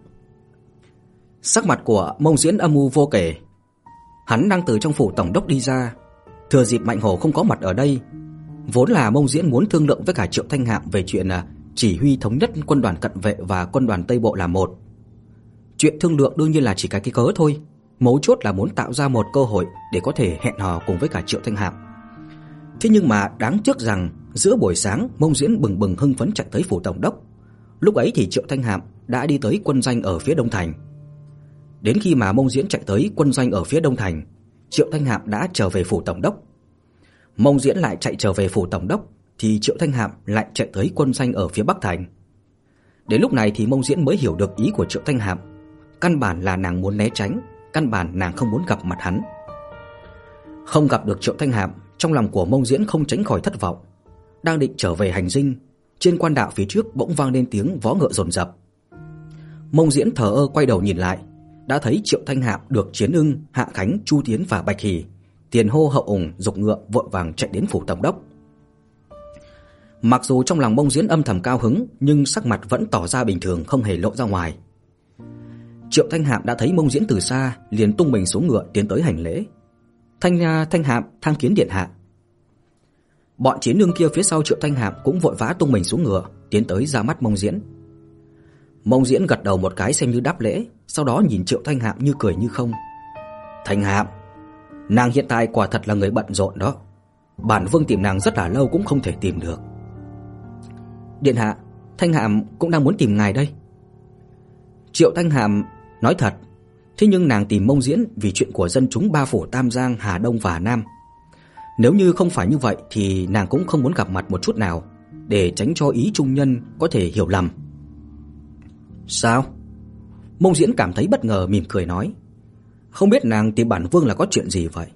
sắc mặt của Mông Diễn âm u vô kể. Hắn đang từ trong phủ tổng đốc đi ra, thừa dịp Mạnh Hổ không có mặt ở đây. Vốn là Mông Diễn muốn thương lượng với cả Triệu Thanh Hạm về chuyện chỉ huy thống nhất quân đoàn cận vệ và quân đoàn Tây Bộ là một. Chuyện thương lượng đương nhiên là chỉ cái cái cớ thôi, mấu chốt là muốn tạo ra một cơ hội để có thể hẹn hò cùng với cả Triệu Thanh Hạm. Thế nhưng mà đáng tiếc rằng giữa buổi sáng Mông Diễn bừng bừng hưng phấn chạy tới phủ tổng đốc. Lúc ấy thì Triệu Thanh Hạm đã đi tới quân doanh ở phía Đông Thành. Đến khi mà Mông Diễn chạy tới quân doanh ở phía Đông Thành, Triệu Thanh Hạm đã trở về phủ tổng đốc. Mông Diễn lại chạy trở về phủ tổng đốc thì Triệu Thanh Hạm lại chạy tới quân doanh ở phía Bắc Thành. Đến lúc này thì Mông Diễn mới hiểu được ý của Triệu Thanh Hạm. Căn bản là nàng muốn né tránh, căn bản nàng không muốn gặp mặt hắn. Không gặp được Triệu Thanh Hạm, trong lòng của Mông Diễn không tránh khỏi thất vọng. Đang định trở về hành dinh, trên quan đạo phía trước bỗng vang lên tiếng vó ngựa dồn dập. Mông Diễn thờ ơ quay đầu nhìn lại, đã thấy Triệu Thanh Hạm được Chiến Ưng, Hạ Khánh, Chu Tiến và Bạch Hỉ tiền hô hậu ủng giục ngựa vội vàng chạy đến phủ tổng đốc. Mặc dù trong lòng Mông Diễn âm thầm cao hứng, nhưng sắc mặt vẫn tỏ ra bình thường, không hề lộ ra ngoài. Triệu Thanh Hạm đã thấy Mông Diễn từ xa, liền tung mình xuống ngựa tiến tới hành lễ. Thanh Thanh Hạm tham kiến điện hạ. Bọn Chiến Ưng kia phía sau Triệu Thanh Hạm cũng vội vã tung mình xuống ngựa tiến tới ra mắt Mông Diễn. Mông Diễn gật đầu một cái xem như đáp lễ, sau đó nhìn Triệu Thanh Hạm như cười như không. Thanh Hạm, nàng hiện tại quả thật là người bận rộn đó. Bản vương tìm nàng rất là lâu cũng không thể tìm được. Điện hạ, Thanh Hạm cũng đang muốn tìm ngài đây. Triệu Thanh Hạm nói thật, thế nhưng nàng tìm Mông Diễn vì chuyện của dân chúng ba phủ Tam Giang, Hà Đông và Hà Nam. Nếu như không phải như vậy thì nàng cũng không muốn gặp mặt một chút nào, để tránh cho ý trung nhân có thể hiểu lầm. Sao? Mông Diễn cảm thấy bất ngờ, mỉm cười nói, không biết nàng tìm bản vương là có chuyện gì vậy?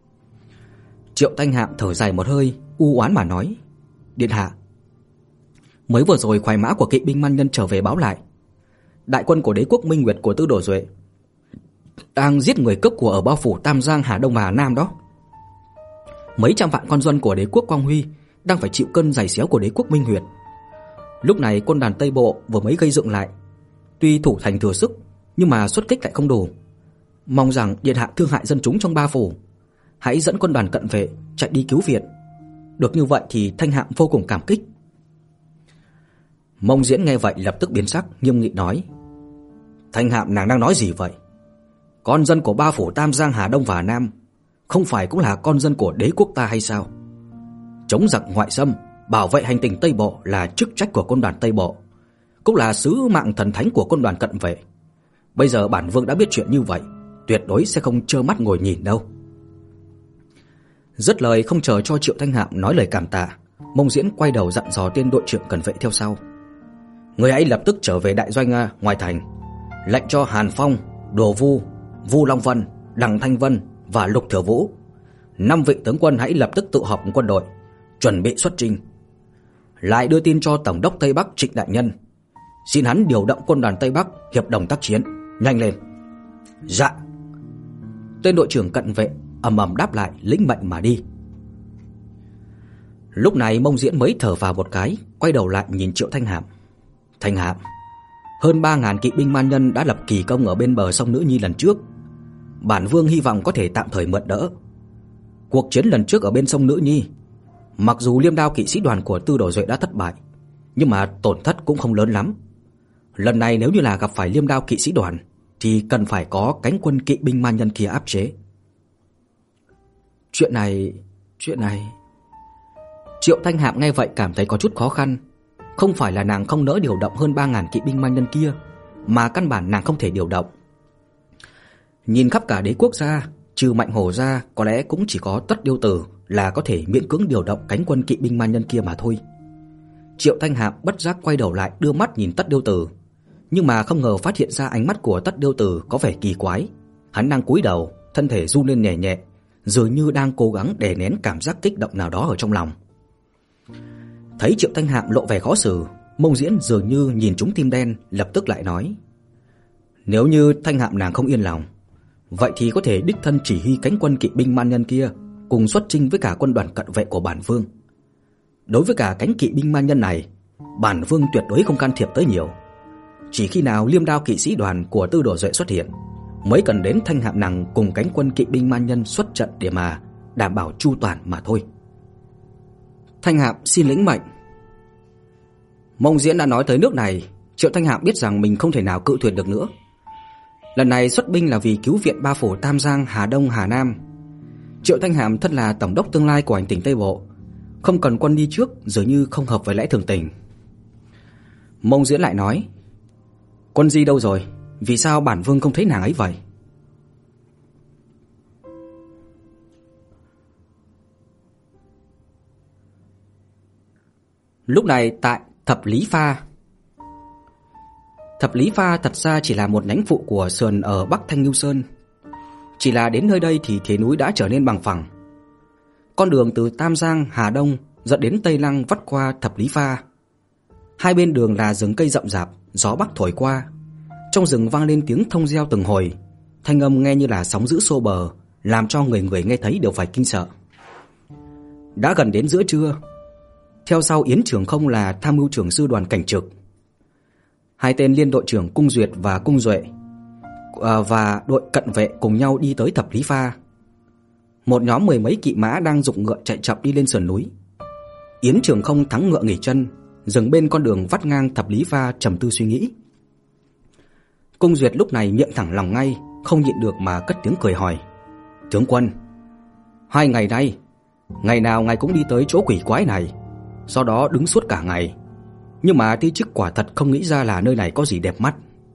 Triệu Thanh Hạm thở dài một hơi, u oán mà nói, điện hạ, mới vừa rồi khoái mã của kỵ binh man nhân trở về báo lại, đại quân của đế quốc Minh Nguyệt của Tư Đồ Duệ đang giết người cướp của ở bao phủ Tam Giang, Hà Đông và Hà Nam đó. Mấy trăm vạn con dân của đế quốc Quang Huy đang phải chịu cơn giày xéo của đế quốc Minh Nguyệt. Lúc này quân đoàn Tây Bộ vừa mới gây dựng lại, tuy thủ thành thừa sức nhưng mà xuất kích lại không đủ. Mong rằng điện hạ thương hại dân chúng trong ba phủ, hãy dẫn quân đoàn cận vệ chạy đi cứu viện. Được như vậy thì Thanh Hạm vô cùng cảm kích. Mông Diễn nghe vậy lập tức biến sắc, nghiêm nghị nói: Thanh Hạm nàng đang nói gì vậy? Con dân của ba phủ Tam Giang, Hà Đông và Hà Nam không phải cũng là con dân của đế quốc ta hay sao? Chống giặc ngoại xâm, bảo vệ hành tinh Tây Bộ là chức trách của quân đoàn Tây Bộ, cũng là sứ mạng thần thánh của quân đoàn cận vệ. Bây giờ bản vương đã biết chuyện như vậy, tuyệt đối sẽ không trơ mắt ngồi nhìn đâu. Dứt lời không chờ cho Triệu Thanh Hạm nói lời cảm tạ, Mông Diễn quay đầu dặn dò tên đội trưởng cận vệ theo sau: người hãy lập tức trở về đại doanh ngoài thành, lệnh cho Hàn Phong, Đồ Vu, Vu Long Vân, Đằng Thanh Vân và Lục Thừa Vũ, năm vị tướng quân hãy lập tức tụ họp quân đội, chuẩn bị xuất chinh. Lại đưa tin cho Tổng đốc Tây Bắc Trịnh đại nhân, xin hắn điều động quân đoàn Tây Bắc hiệp đồng tác chiến, nhanh lên. Dạ. Tên đội trưởng cận vệ ầm ầm đáp lại, lĩnh mệnh mà đi. Lúc này Mông Diễn mới thở vào một cái, quay đầu lại nhìn Triệu Thanh Hạm. Thanh Hạm, hơn ba ngàn kỵ binh man nhân đã lập kỳ công ở bên bờ sông Nữ Nhi lần trước, bản vương hy vọng có thể tạm thời mượn đỡ. Cuộc chiến lần trước ở bên sông Nữ Nhi, mặc dù liêm đao kỵ sĩ đoàn của Tư Đồ Duệ đã thất bại, nhưng mà tổn thất cũng không lớn lắm. Lần này nếu như là gặp phải liêm đao kỵ sĩ đoàn thì cần phải có cánh quân kỵ binh man nhân kia áp chế. Chuyện này, chuyện này... Triệu Thanh Hạm nghe vậy cảm thấy có chút khó khăn. Không phải là nàng không nỡ điều động hơn ba ngàn kỵ binh man nhân kia, mà căn bản nàng không thể điều động. Nhìn khắp cả đế quốc ra, trừ Mạnh Hổ ra, có lẽ cũng chỉ có Tất Điêu Tử là có thể miễn cưỡng điều động cánh quân kỵ binh man nhân kia mà thôi. Triệu Thanh Hạm bất giác quay đầu lại đưa mắt nhìn Tất Điêu Tử, nhưng mà không ngờ phát hiện ra ánh mắt của Tất Điêu Tử có vẻ kỳ quái. Hắn đang cúi đầu, thân thể run lên nhẹ nhẹ, dường như đang cố gắng đè nén cảm giác kích động nào đó ở trong lòng. Thấy Triệu Thanh Hạm lộ vẻ khó xử, Mông Diễn dường như nhìn trúng tim đen, lập tức lại nói: nếu như Thanh Hạm nàng không yên lòng, vậy thì có thể đích thân chỉ huy cánh quân kỵ binh man nhân kia cùng xuất chinh với cả quân đoàn cận vệ của bản vương. Đối với cả cánh kỵ binh man nhân này, bản vương tuyệt đối không can thiệp tới nhiều. Chỉ khi nào liêm đao kỵ sĩ đoàn của Tư Đồ Duệ xuất hiện, mới cần đến Thanh Hạm nàng cùng cánh quân kỵ binh man nhân xuất trận để mà đảm bảo chu toàn mà thôi. Thanh Hạm xin lĩnh mệnh. Mông Diễn đã nói tới nước này, Triệu Thanh Hạm biết rằng mình không thể nào cự tuyệt được nữa. Lần này xuất binh là vì cứu viện ba phủ Tam Giang, Hà Đông, Hà Nam. Triệu Thanh Hạm thân là tổng đốc tương lai của hành tinh Tây Bộ, không cần quân đi trước dường như không hợp với lẽ thường tình. Mông Diễn lại nói: quân Di đâu rồi? Vì sao bản vương không thấy nàng ấy vậy? Lúc này tại Thập Lý Pha. Thập Lý Pha thật ra chỉ là một nhánh phụ của sườn ở Bắc Thanh Ngưu Sơn. Chỉ là đến nơi đây thì thế núi đã trở nên bằng phẳng. Con đường từ Tam Giang, Hà Đông dẫn đến Tây Lăng vắt qua Thập Lý Pha. Hai bên đường là rừng cây rậm rạp, gió bắc thổi qua. Trong rừng vang lên tiếng thông reo từng hồi, thanh âm nghe như là sóng dữ xô bờ, làm cho người người nghe thấy đều phải kinh sợ. Đã gần đến giữa trưa, theo sau Yến Trường Không là tham mưu trưởng sư đoàn cảnh trực, hai tên liên đội trưởng Cung Duyệt và Cung Duệ và đội cận vệ cùng nhau đi tới Thập Lý Pha. Một nhóm mười mấy kỵ mã đang giục ngựa chạy chậm đi lên sườn núi. Yến Trường Không thắng ngựa nghỉ chân, dừng bên con đường vắt ngang Thập Lý Pha trầm tư suy nghĩ. Cung Duyệt lúc này miệng thẳng lòng ngay, không nhịn được mà cất tiếng cười hỏi: tướng quân, hai ngày nay, ngày nào ngài cũng đi tới chỗ quỷ quái này, sau đó đứng suốt cả ngày, nhưng mà ti chức quả thật không nghĩ ra là nơi này có gì đẹp mắt.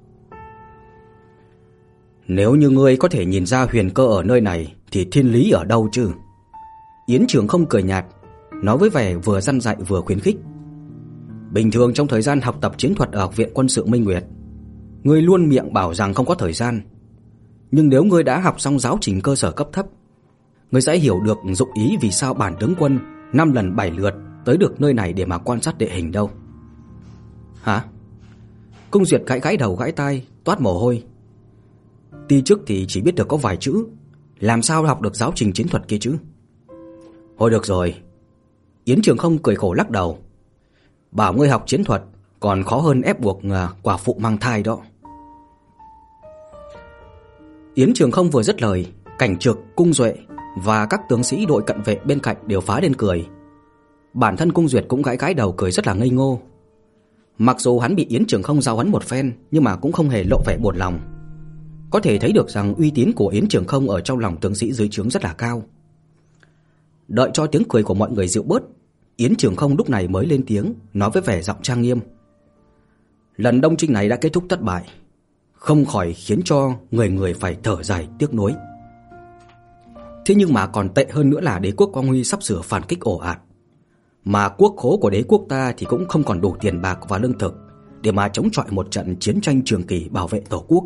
Nếu như ngươi có thể nhìn ra huyền cơ ở nơi này thì thiên lý ở đâu chứ? Yến Trường Không cười nhạt, nói với vẻ vừa răn dạy vừa khuyến khích. Bình thường trong thời gian học tập chiến thuật ở Học viện Quân sự Minh Nguyệt, ngươi luôn miệng bảo rằng không có thời gian. Nhưng nếu ngươi đã học xong giáo trình cơ sở cấp thấp, ngươi sẽ hiểu được dụng ý vì sao bản tướng quân năm lần bảy lượt tới được nơi này để mà quan sát địa hình đâu. Hả? Cung Duyệt gãi gãi đầu gãi tai, toát mồ hôi. Ti chức thì chỉ biết được có vài chữ, làm sao học được giáo trình chiến thuật kia chứ? Thôi được rồi. Yến Trường Không cười khổ lắc đầu. Bảo ngươi học chiến thuật còn khó hơn ép buộc quả phụ mang thai đó. Yến Trường Không vừa dứt lời, cảnh trực, Cung Duệ và các tướng sĩ đội cận vệ bên cạnh đều phá lên cười. Bản thân Cung Duyệt cũng gãi gãi đầu cười rất là ngây ngô. Mặc dù hắn bị Yến Trường Không giao huấn một phen, nhưng mà cũng không hề lộ vẻ buồn lòng. Có thể thấy được rằng uy tín của Yến Trường Không ở trong lòng tướng sĩ dưới trướng rất là cao. Đợi cho tiếng cười của mọi người dịu bớt, Yến Trường Không lúc này mới lên tiếng, nói với vẻ giọng trang nghiêm: lần đông trinh này đã kết thúc thất bại, không khỏi khiến cho người người phải thở dài tiếc nuối. Thế nhưng mà còn tệ hơn nữa là đế quốc Quang Huy sắp sửa phản kích ồ ạt, mà quốc khố của đế quốc ta thì cũng không còn đủ tiền bạc và lương thực để mà chống chọi một trận chiến tranh trường kỳ bảo vệ tổ quốc.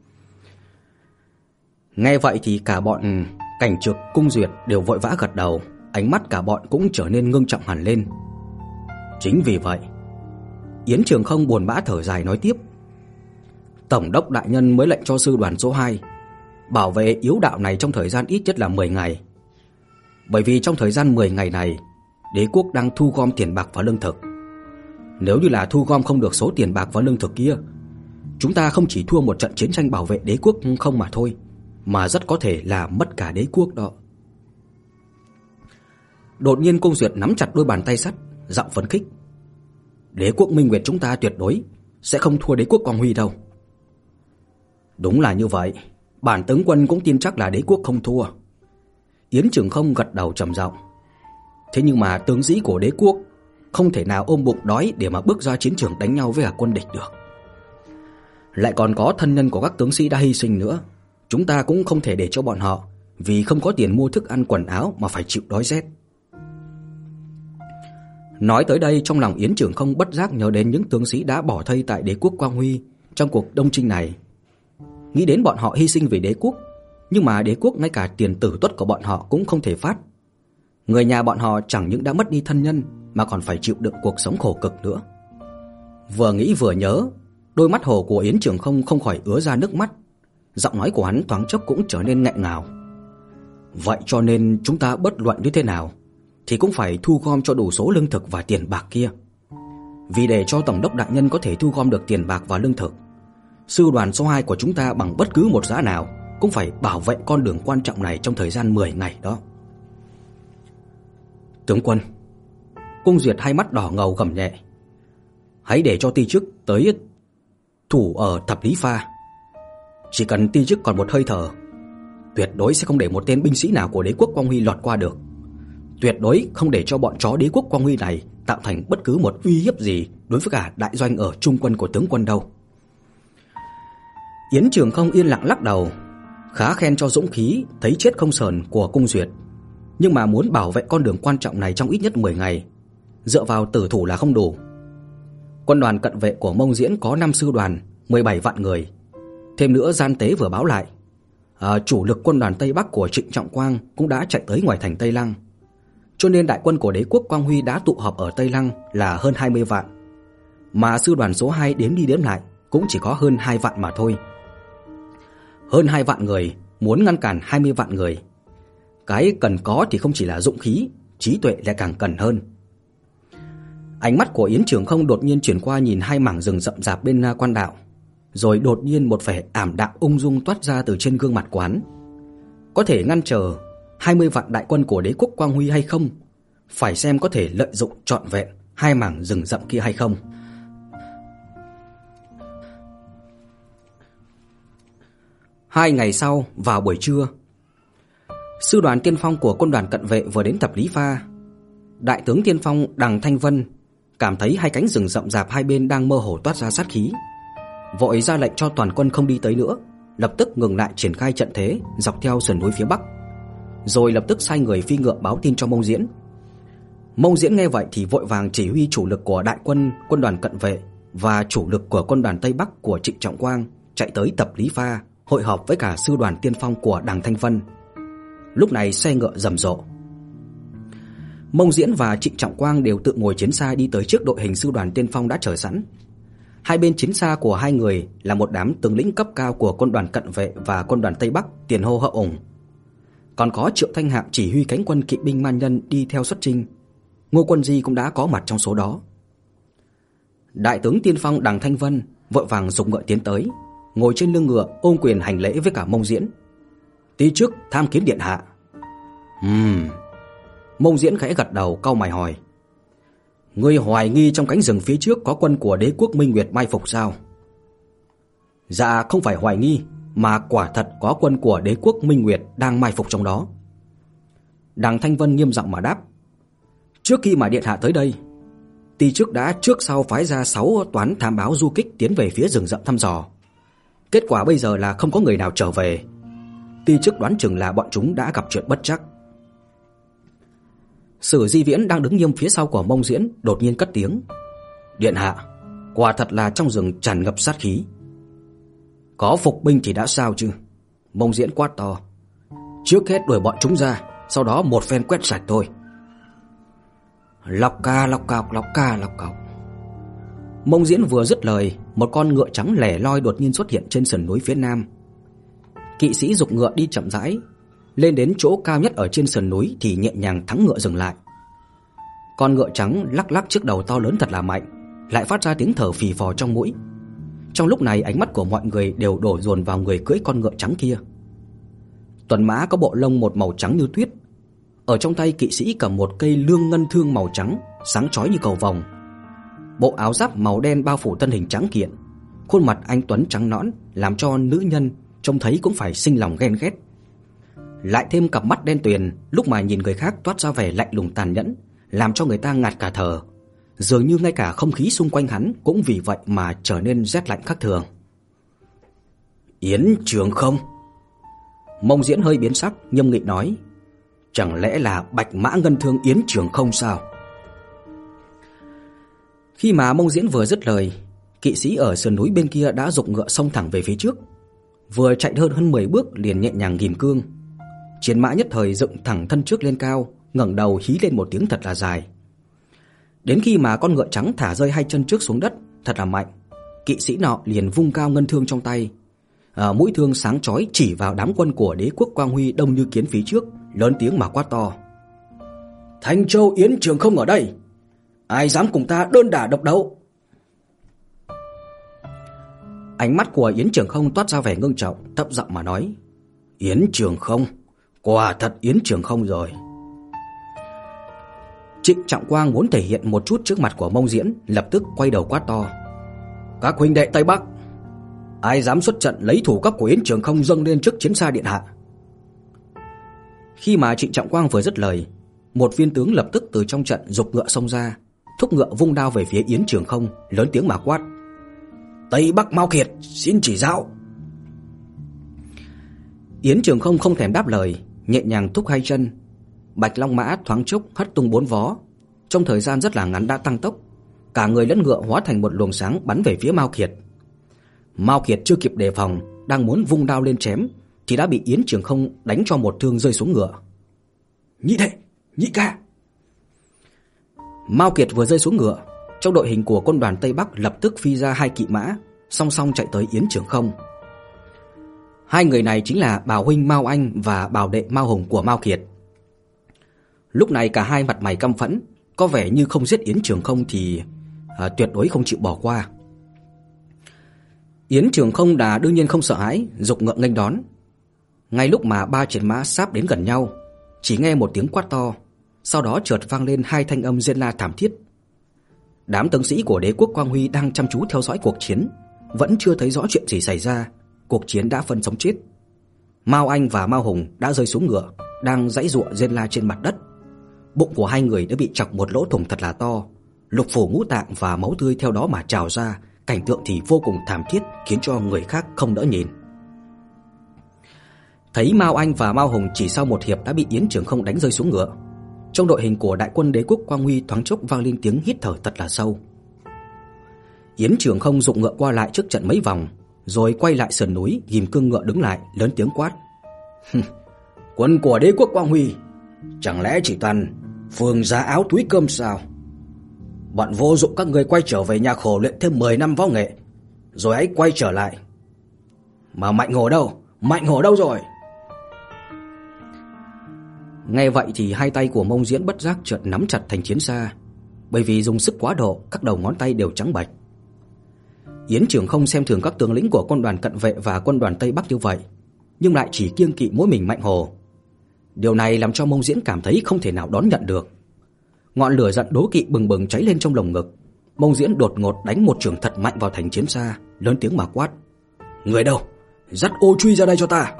Nghe vậy thì cả bọn Cảnh Trực, Cung Duyệt đều vội vã gật đầu, ánh mắt cả bọn cũng trở nên ngưng trọng hẳn lên. Chính vì vậy, Yến Trường Không buồn bã thở dài nói tiếp: Tổng đốc đại nhân mới lệnh cho sư đoàn số hai bảo vệ yếu đạo này trong thời gian ít nhất là mười ngày. Bởi vì trong thời gian mười ngày này, đế quốc đang thu gom tiền bạc và lương thực. Nếu như là thu gom không được số tiền bạc và lương thực kia, chúng ta không chỉ thua một trận chiến tranh bảo vệ đế quốc không mà thôi, mà rất có thể là mất cả đế quốc đó. Đột nhiên Cung Duyệt nắm chặt đôi bàn tay sắt, giọng phấn khích: Đế quốc Minh Nguyệt chúng ta tuyệt đối sẽ không thua đế quốc Quang Huy đâu. Đúng là như vậy, bản tướng quân cũng tin chắc là đế quốc không thua. Yến Trường Không gật đầu trầm giọng: Thế nhưng mà tướng sĩ của đế quốc không thể nào ôm bụng đói để mà bước ra chiến trường đánh nhau với cả quân địch được. Lại còn có thân nhân của các tướng sĩ đã hy sinh nữa, chúng ta cũng không thể để cho bọn họ vì không có tiền mua thức ăn quần áo mà phải chịu đói rét. Nói tới đây, trong lòng Yến Trường Không bất giác nhớ đến những tướng sĩ đã bỏ thây tại đế quốc Quang Huy trong cuộc đông trinh này. Nghĩ đến bọn họ hy sinh vì đế quốc, nhưng mà đế quốc ngay cả tiền tử tuất của bọn họ cũng không thể phát. Người nhà bọn họ chẳng những đã mất đi thân nhân mà còn phải chịu đựng cuộc sống khổ cực nữa. Vừa nghĩ vừa nhớ, đôi mắt hồ của Yến Trường Không không khỏi ứa ra nước mắt. Giọng nói của hắn thoáng chốc cũng trở nên nghẹn ngào. Vậy cho nên chúng ta bất luận như thế nào thì cũng phải thu gom cho đủ số lương thực và tiền bạc kia. Vì để cho tổng đốc đại nhân có thể thu gom được tiền bạc và lương thực, sư đoàn số hai của chúng ta bằng bất cứ một giá nào cũng phải bảo vệ con đường quan trọng này trong thời gian mười ngày đó. Tướng quân, Cung Duyệt hai mắt đỏ ngầu gầm nhẹ: Hãy để cho ti chức tới thủ ở Thập Lý Pha. Chỉ cần ti chức còn một hơi thở, tuyệt đối sẽ không để một tên binh sĩ nào của đế quốc Quang Huy lọt qua được. Tuyệt đối không để cho bọn chó đế quốc Quang Huy này tạo thành bất cứ một uy hiếp gì đối với cả đại doanh ở trung quân của tướng quân đâu. Yến Trường Không yên lặng lắc đầu, khá khen cho dũng khí thấy chết không sờn của Cung Duyệt. Nhưng mà muốn bảo vệ con đường quan trọng này trong ít nhất mười ngày, dựa vào tử thủ là không đủ. Quân đoàn cận vệ của Mông Diễn có năm sư đoàn, mười bảy vạn người. Thêm nữa gian tế vừa báo lại, à, chủ lực quân đoàn Tây Bắc của Trịnh Trọng Quang cũng đã chạy tới ngoài thành Tây Lăng. Cho nên đại quân của đế quốc Quang Huy đã tụ họp ở Tây Lăng là hơn hai mươi vạn. Mà sư đoàn số hai đếm đi đếm lại cũng chỉ có hơn hai vạn mà thôi. Hơn hai vạn người muốn ngăn cản hai mươi vạn người, cái cần có thì không chỉ là dũng khí, trí tuệ lại càng cần hơn. Ánh mắt của Yến Trường Không đột nhiên chuyển qua nhìn hai mảng rừng rậm rạp bên quan đạo, rồi đột nhiên một vẻ ảm đạm ung dung toát ra từ trên gương mặt quán. Có thể ngăn trở hai mươi vạn đại quân của đế quốc Quang Huy hay không, phải xem có thể lợi dụng trọn vẹn hai mảng rừng rậm kia hay không. Hai ngày sau, vào buổi trưa, sư đoàn tiên phong của quân đoàn cận vệ vừa đến Thập Lý Pha. Đại tướng tiên phong Đằng Thanh Vân cảm thấy hai cánh rừng rậm rạp hai bên đang mơ hồ toát ra sát khí, vội ra lệnh cho toàn quân không đi tới nữa, lập tức ngừng lại triển khai trận thế dọc theo sườn núi phía bắc, rồi lập tức sai người phi ngựa báo tin cho Mông Diễn. Mông Diễn nghe vậy thì vội vàng chỉ huy chủ lực của đại quân quân đoàn cận vệ và chủ lực của quân đoàn Tây Bắc của Trịnh Trọng Quang chạy tới Thập Lý Pha hội họp với cả sư đoàn tiên phong của Đằng Thanh Vân. Lúc này xe ngựa rầm rộ. Mông Diễn và Trịnh Trọng Quang đều tự ngồi chiến xa đi tới trước đội hình sư đoàn tiên phong đã chờ sẵn. Hai bên chiến xa của hai người là một đám tướng lĩnh cấp cao của quân đoàn cận vệ và quân đoàn Tây Bắc tiền hô hậu ủng. Còn có Triệu Thanh Hạm chỉ huy cánh quân kỵ binh man nhân đi theo xuất chinh. Ngô Quân Di cũng đã có mặt trong số đó. Đại tướng tiên phong Đằng Thanh Vân vội vàng dục ngựa tiến tới, ngồi trên lưng ngựa ôm quyền hành lễ với cả Mông Diễn. Tí trước tham kiến điện hạ. Ừm. Mông Diễn khẽ gật đầu, cau mày hỏi: Ngươi hoài nghi trong cánh rừng phía trước có quân của đế quốc Minh Nguyệt mai phục sao? Dạ không phải hoài nghi, mà quả thật có quân của đế quốc Minh Nguyệt đang mai phục trong đó. Đằng Thanh Vân nghiêm giọng mà đáp: Trước khi mà điện hạ tới đây, Ty trước đã trước sau phái ra sáu toán thám báo du kích tiến về phía rừng rậm thăm dò. Kết quả bây giờ là không có người nào trở về. Ty trước đoán chừng là bọn chúng đã gặp chuyện bất trắc. Sử Di Viễn đang đứng nghiêm phía sau của Mông Diễn đột nhiên cất tiếng: Điện hạ, quả thật là trong rừng tràn ngập sát khí. Có phục binh thì đã sao chứ? Mông Diễn quát to: Trước hết đuổi bọn chúng ra, sau đó một phen quét sạch thôi. Lọc ca lọc cọc, lọc ca lọc cọc. Mông Diễn vừa dứt lời, một con ngựa trắng lẻ loi đột nhiên xuất hiện trên sườn núi phía nam. Kỵ sĩ giục ngựa đi chậm rãi, lên đến chỗ cao nhất ở trên sườn núi thì nhẹ nhàng thắng ngựa dừng lại. Con ngựa trắng lắc lắc chiếc đầu to lớn thật là mạnh, lại phát ra tiếng thở phì phò trong mũi. Trong lúc này ánh mắt của mọi người đều đổ dồn vào người cưỡi con ngựa trắng kia. Tuần mã có bộ lông một màu trắng như tuyết, ở trong tay kỵ sĩ cầm một cây lương ngân thương màu trắng sáng chói như cầu vồng. Bộ áo giáp màu đen bao phủ thân hình trắng kiện, khuôn mặt anh tuấn trắng nõn làm cho nữ nhân trông thấy cũng phải sinh lòng ghen ghét. Lại thêm cặp mắt đen tuyền lúc mà nhìn người khác toát ra vẻ lạnh lùng tàn nhẫn, làm cho người ta ngạt cả thở. Dường như ngay cả không khí xung quanh hắn cũng vì vậy mà trở nên rét lạnh khác thường. Yến Trường Không. Mông Diễn hơi biến sắc, nghiêm nghị nói: Chẳng lẽ là Bạch Mã Ngân Thương Yến Trường Không sao? Khi mà Mông Diễn vừa dứt lời, kỵ sĩ ở sườn núi bên kia đã giục ngựa xông thẳng về phía trước. Vừa chạy hơn hơn mười bước liền nhẹ nhàng ghim cương. Chiến mã nhất thời dựng thẳng thân trước lên cao, ngẩng đầu hí lên một tiếng thật là dài. Đến khi mà con ngựa trắng thả rơi hai chân trước xuống đất thật là mạnh, kỵ sĩ nọ liền vung cao ngân thương trong tay. À, mũi thương sáng chói chỉ vào đám quân của đế quốc Quang Huy đông như kiến phía trước, lớn tiếng mà quát to: Thanh Châu Yến Trường Không ở đây, ai dám cùng ta đơn đả độc đấu? Ánh mắt của Yến Trường Không toát ra vẻ ngưng trọng, thấp giọng mà nói: Yến Trường Không, quả thật Yến Trường Không rồi. Trịnh Trọng Quang muốn thể hiện một chút trước mặt của Mông Diễn, lập tức quay đầu quát to: Các huynh đệ Tây Bắc, ai dám xuất trận lấy thủ cấp của Yến Trường Không dâng lên trước chiến xa điện hạ? Khi mà Trịnh Trọng Quang vừa dứt lời, một viên tướng lập tức từ trong trận giục ngựa xông ra, thúc ngựa vung đao về phía Yến Trường Không, lớn tiếng mà quát: Tây Bắc Mao Kiệt, xin chỉ giáo. Yến Trường Không không thèm đáp lời, nhẹ nhàng thúc hai chân. Bạch Long Mã thoáng chốc hất tung bốn vó, trong thời gian rất là ngắn đã tăng tốc, cả người lẫn ngựa hóa thành một luồng sáng bắn về phía Mao Kiệt. Mao Kiệt chưa kịp đề phòng, đang muốn vung đao lên chém thì đã bị Yến Trường Không đánh cho một thương rơi xuống ngựa. Nhị đệ, nhị ca. Mao Kiệt vừa rơi xuống ngựa, trong đội hình của quân đoàn Tây Bắc lập tức phi ra hai kỵ mã, song song chạy tới Yến Trường Không. Hai người này chính là Bào huynh Mao Anh và Bào đệ Mao Hùng của Mao Kiệt. Lúc này cả hai mặt mày căm phẫn, có vẻ như không giết Yến Trường Không thì à, tuyệt đối không chịu bỏ qua. Yến Trường Không đã đương nhiên không sợ hãi, giục ngựa nghênh đón. Ngay lúc mà ba chiến mã sáp đến gần nhau, chỉ nghe một tiếng quát to, sau đó chợt vang lên hai thanh âm rên la thảm thiết. Đám tướng sĩ của đế quốc Quang Huy đang chăm chú theo dõi cuộc chiến, vẫn chưa thấy rõ chuyện gì xảy ra, cuộc chiến đã phân sống chết. Mao Anh và Mao Hùng đã rơi xuống ngựa, đang giãy giụa rên la trên mặt đất. Bụng của hai người đã bị chọc một lỗ thủng thật là to, lục phủ ngũ tạng và máu tươi theo đó mà trào ra, cảnh tượng thì vô cùng thảm thiết, khiến cho người khác không đỡ nhìn. Thấy Mao Anh và Mao Hùng chỉ sau một hiệp đã bị Yến Trường Không đánh rơi xuống ngựa, trong đội hình của đại quân đế quốc Quang Huy thoáng chốc vang lên tiếng hít thở thật là sâu. Yến Trường Không giục ngựa qua lại trước trận mấy vòng, rồi quay lại sườn núi, ghim cương ngựa đứng lại, lớn tiếng quát: Quân của đế quốc Quang Huy, chẳng lẽ chỉ toàn phường giá áo túi cơm sao? Bọn vô dụng các người quay trở về nhà khổ luyện thêm mười năm võ nghệ, rồi hãy quay trở lại. Mà Mạnh Hổ đâu? Mạnh Hổ đâu rồi? Nghe vậy thì hai tay của Mông Diễn bất giác chợt nắm chặt thành chiến xa, bởi vì dùng sức quá độ, các đầu ngón tay đều trắng bệch. Yến Trường Không xem thường các tướng lĩnh của quân đoàn cận vệ và quân đoàn Tây Bắc như vậy, nhưng lại chỉ kiêng kỵ mỗi mình Mạnh Hổ. Điều này làm cho Mông Diễn cảm thấy không thể nào đón nhận được. Ngọn lửa giận đố kỵ bừng bừng cháy lên trong lồng ngực. Mông Diễn đột ngột đánh một chưởng thật mạnh vào thành chiến xa, lớn tiếng mà quát: "Người đâu? Dắt Ô Truy ra đây cho ta!"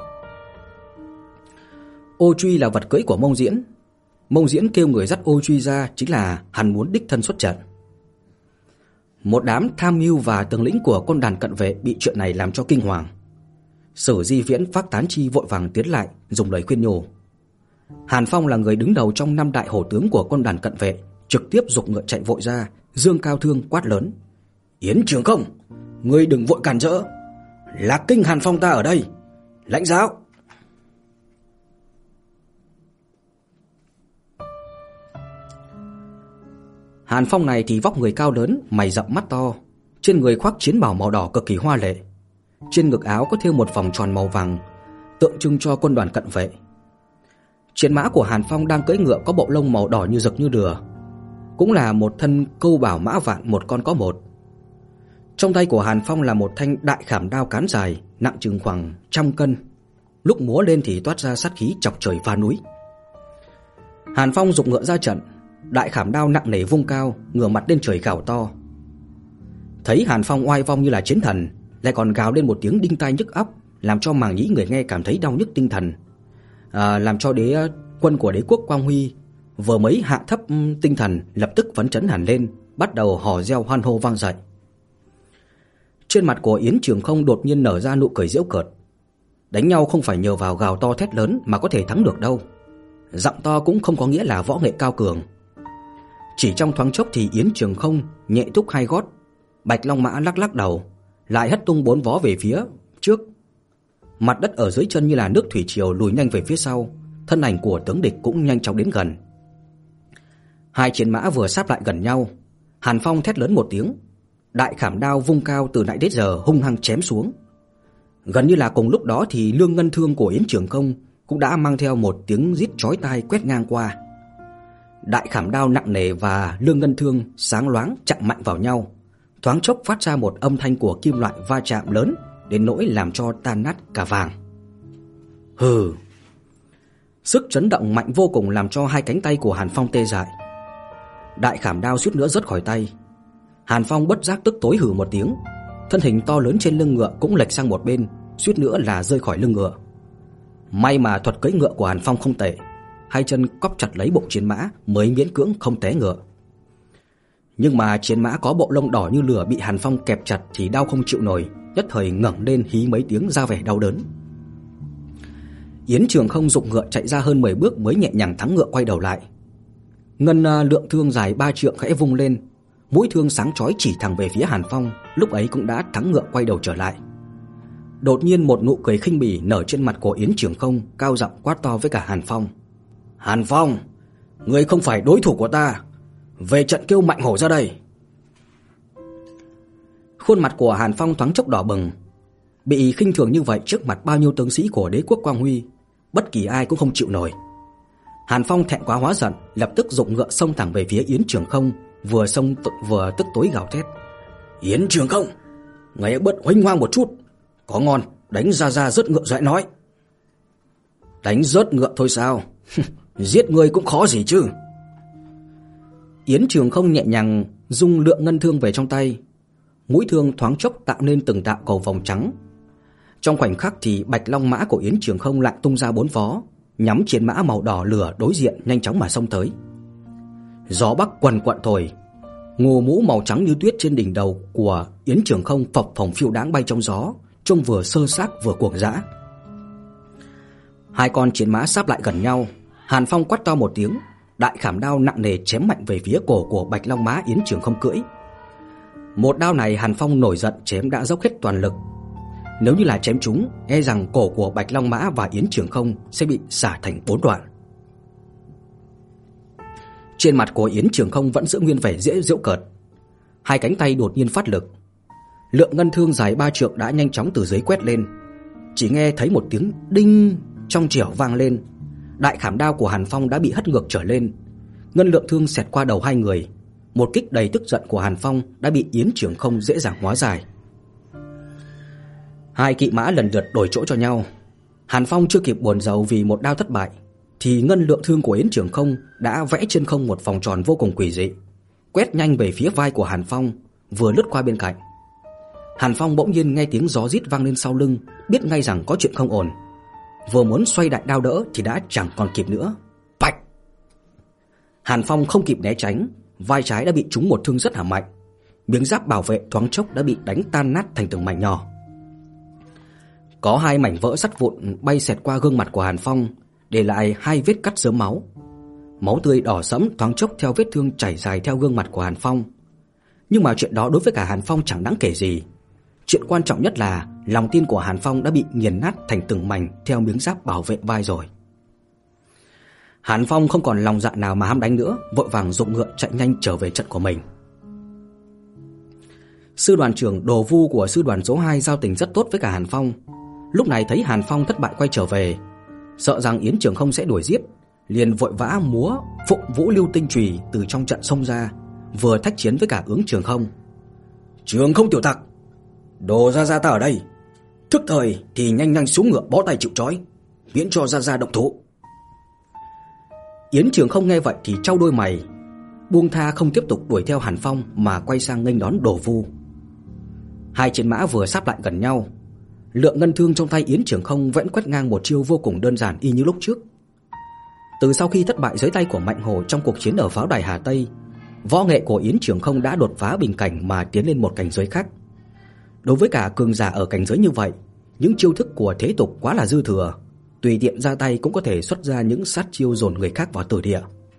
Ô Truy là vật cưỡi của Mông Diễn. Mông Diễn kêu người dắt Ô Truy ra chính là hắn muốn đích thân xuất trận. Một đám tham mưu và tướng lĩnh của quân đoàn cận vệ bị chuyện này làm cho kinh hoàng. Sử Di Viễn, Phác Tán Chi vội vàng tiến lại dùng lời khuyên nhủ. Hàn Phong là người đứng đầu trong năm đại hổ tướng của quân đoàn cận vệ, trực tiếp giục ngựa chạy vội ra, dương cao thương quát lớn: "Yến Trường Không, ngươi đừng vội cản rỡ. Lạc Kinh Hàn Phong ta ở đây, lãnh giáo." Hàn Phong này thì vóc người cao lớn, mày rậm mắt to, trên người khoác chiến bào màu đỏ cực kỳ hoa lệ. Trên ngực áo có thêu một vòng tròn màu vàng, tượng trưng cho quân đoàn cận vệ. Chiến mã của Hàn Phong đang cưỡi ngựa có bộ lông màu đỏ như rực như lửa, cũng là một thân câu bảo mã vạn một con có một. Trong tay của Hàn Phong là một thanh đại khảm đao cán dài, nặng chừng khoảng trăm cân, lúc múa lên thì toát ra sát khí chọc trời phá núi. Hàn Phong giục ngựa ra trận, đại khảm đao nặng nề vung cao, ngửa mặt lên trời gào to. Thấy Hàn Phong oai vong như là chiến thần, lại còn gào lên một tiếng đinh tai nhức óc, làm cho màng nhĩ người nghe cảm thấy đau nhức tinh thần, à, làm cho đế quân của đế quốc Quang Huy vừa mới hạ thấp tinh thần lập tức phấn chấn hẳn lên, bắt đầu hò reo hoan hô vang dậy. Trên mặt của Yến Trường Không đột nhiên nở ra nụ cười giễu cợt. Đánh nhau không phải nhờ vào gào to thét lớn mà có thể thắng được đâu. Giọng to cũng không có nghĩa là võ nghệ cao cường. Chỉ trong thoáng chốc thì Yến Trường Không nhẹ thúc hai gót, Bạch Long Mã lắc lắc đầu, lại hất tung bốn vó về phía trước. Mặt đất ở dưới chân như là nước thủy triều lùi nhanh về phía sau, thân ảnh của tướng địch cũng nhanh chóng đến gần. Hai chiến mã vừa sáp lại gần nhau, Hàn Phong thét lớn một tiếng, đại khảm đao vung cao từ nãy đến giờ hung hăng chém xuống. Gần như là cùng lúc đó thì lương ngân thương của Yến Trường Không cũng đã mang theo một tiếng rít chói tai quét ngang qua. Đại khảm đao nặng nề và lương ngân thương sáng loáng chạm mạnh vào nhau, thoáng chốc phát ra một âm thanh của kim loại va chạm lớn đến nỗi làm cho tan nát cả vàng. Hừ. Sức chấn động mạnh vô cùng làm cho hai cánh tay của Hàn Phong tê dại. Đại khảm đao suýt nữa rớt khỏi tay. Hàn Phong bất giác tức tối hừ một tiếng, thân hình to lớn trên lưng ngựa cũng lệch sang một bên, suýt nữa là rơi khỏi lưng ngựa. May mà thuật cưỡi ngựa của Hàn Phong không tệ, hai chân cóp chặt lấy bụng chiến mã mới miễn cưỡng không té ngựa. Nhưng mà chiến mã có bộ lông đỏ như lửa bị Hàn Phong kẹp chặt thì đau không chịu nổi, nhất thời ngẩng lên hí mấy tiếng ra vẻ đau đớn. Yến Trường Không giục ngựa chạy ra hơn mười bước mới nhẹ nhàng thắng ngựa quay đầu lại. Ngân lượng thương dài ba trượng khẽ vung lên, mũi thương sáng chói chỉ thẳng về phía Hàn Phong, lúc ấy cũng đã thắng ngựa quay đầu trở lại. Đột nhiên một nụ cười khinh bỉ nở trên mặt của Yến Trường Không, cao giọng quát to với cả Hàn Phong: "Hàn Phong, ngươi không phải đối thủ của ta, về trận kêu Mạnh Hổ ra đây." Khuôn mặt của Hàn Phong thoáng chốc đỏ bừng. Bị khinh thường như vậy trước mặt bao nhiêu tướng sĩ của đế quốc Quang Huy, bất kỳ ai cũng không chịu nổi. Hàn Phong thẹn quá hóa giận, lập tức giục ngựa xông thẳng về phía Yến Trường Không, vừa xông tự, vừa tức tối gào thét: "Yến Trường Không, ngươi bớt huênh hoang một chút, có ngon đánh ra ra rớt ngựa rồi nói." "Đánh rớt ngựa thôi sao? Giết ngươi cũng khó gì chứ." Yến Trường Không nhẹ nhàng dung lượng ngân thương về trong tay, mũi thương thoáng chốc tạo nên từng đạo cầu vòng trắng. Trong khoảnh khắc thì Bạch Long Mã của Yến Trường Không lại tung ra bốn vó, nhắm chiến mã màu đỏ lửa đối diện nhanh chóng mà xông tới. Gió bắc quần quận thổi, ngô mũ màu trắng như tuyết trên đỉnh đầu của Yến Trường Không phập phồng phiêu đáng bay trong gió, trông vừa sơ xác vừa cuồng dã. Hai con chiến mã sáp lại gần nhau, Hàn Phong quát to một tiếng, đại khảm đao nặng nề chém mạnh về phía cổ của Bạch Long Mã Yến Trường Không cưỡi. Một đao này Hàn Phong nổi giận chém đã dốc hết toàn lực. Nếu như là chém trúng, e rằng cổ của Bạch Long Mã và Yến Trường Không sẽ bị xả thành bốn đoạn. Trên mặt của Yến Trường Không vẫn giữ nguyên vẻ dễ giễu cợt. Hai cánh tay đột nhiên phát lực, lượng ngân thương dài ba trượng đã nhanh chóng từ dưới quét lên. Chỉ nghe thấy một tiếng đinh trong trẻo vang lên, đại khảm đao của Hàn Phong đã bị hất ngược trở lên. Ngân lượng thương xẹt qua đầu hai người, một kích đầy tức giận của Hàn Phong đã bị Yến Trường Không dễ dàng hóa giải. Hai kỵ mã lần lượt đổi chỗ cho nhau. Hàn Phong chưa kịp buồn rầu vì một đao thất bại, thì ngân lượng thương của Yến Trường Không đã vẽ trên không một vòng tròn vô cùng quỷ dị, quét nhanh về phía vai của Hàn Phong, vừa lướt qua bên cạnh. Hàn Phong bỗng nhiên nghe tiếng gió rít vang lên sau lưng, biết ngay rằng có chuyện không ổn. Vừa muốn xoay đại đao đỡ thì đã chẳng còn kịp nữa. Bạch! Hàn Phong không kịp né tránh, vai trái đã bị trúng một thương rất là mạnh. Miếng giáp bảo vệ thoáng chốc đã bị đánh tan nát thành từng mảnh nhỏ. Có hai mảnh vỡ sắt vụn bay xẹt qua gương mặt của Hàn Phong, để lại hai vết cắt rớm máu. Máu tươi đỏ sẫm thoáng chốc theo vết thương chảy dài theo gương mặt của Hàn Phong. Nhưng mà chuyện đó đối với cả Hàn Phong chẳng đáng kể gì. Chuyện quan trọng nhất là lòng tin của Hàn Phong đã bị nghiền nát thành từng mảnh theo miếng giáp bảo vệ vai rồi. Hàn Phong không còn lòng dạ nào mà ham đánh nữa, vội vàng dụng ngựa chạy nhanh trở về trận của mình. Sư đoàn trưởng Đồ Vu của sư đoàn số hai giao tình rất tốt với cả Hàn Phong. Lúc này thấy Hàn Phong thất bại quay trở về, sợ rằng Yến Trường Không sẽ đuổi giết, liền vội vã múa Phụng Vũ Lưu Tinh chùy từ trong trận xông ra, vừa thách chiến với cả Ứng Trường Không. Trường Không tiểu tặc, đồ ra ra ta ở đây, thức thời thì nhanh nhanh xuống ngựa bó tay chịu trói, miễn cho ra ra động thủ. Yến Trường Không nghe vậy thì chau đôi mày, buông tha không tiếp tục đuổi theo Hàn Phong mà quay sang nghênh đón Đồ Vu. Hai chiến mã vừa sáp lại gần nhau, lượng ngân thương trong tay Yến Trường Không vẫn quét ngang một chiêu vô cùng đơn giản y như lúc trước. Từ sau khi thất bại dưới tay của Mạnh Hổ trong cuộc chiến ở pháo đài Hà Tây, võ nghệ của Yến Trường Không đã đột phá bình cảnh mà tiến lên một cảnh giới khác. Đối với cả cường giả ở cảnh giới như vậy, những chiêu thức của thế tục quá là dư thừa, tùy tiện ra tay cũng có thể xuất ra những sát chiêu dồn người khác vào tử địa.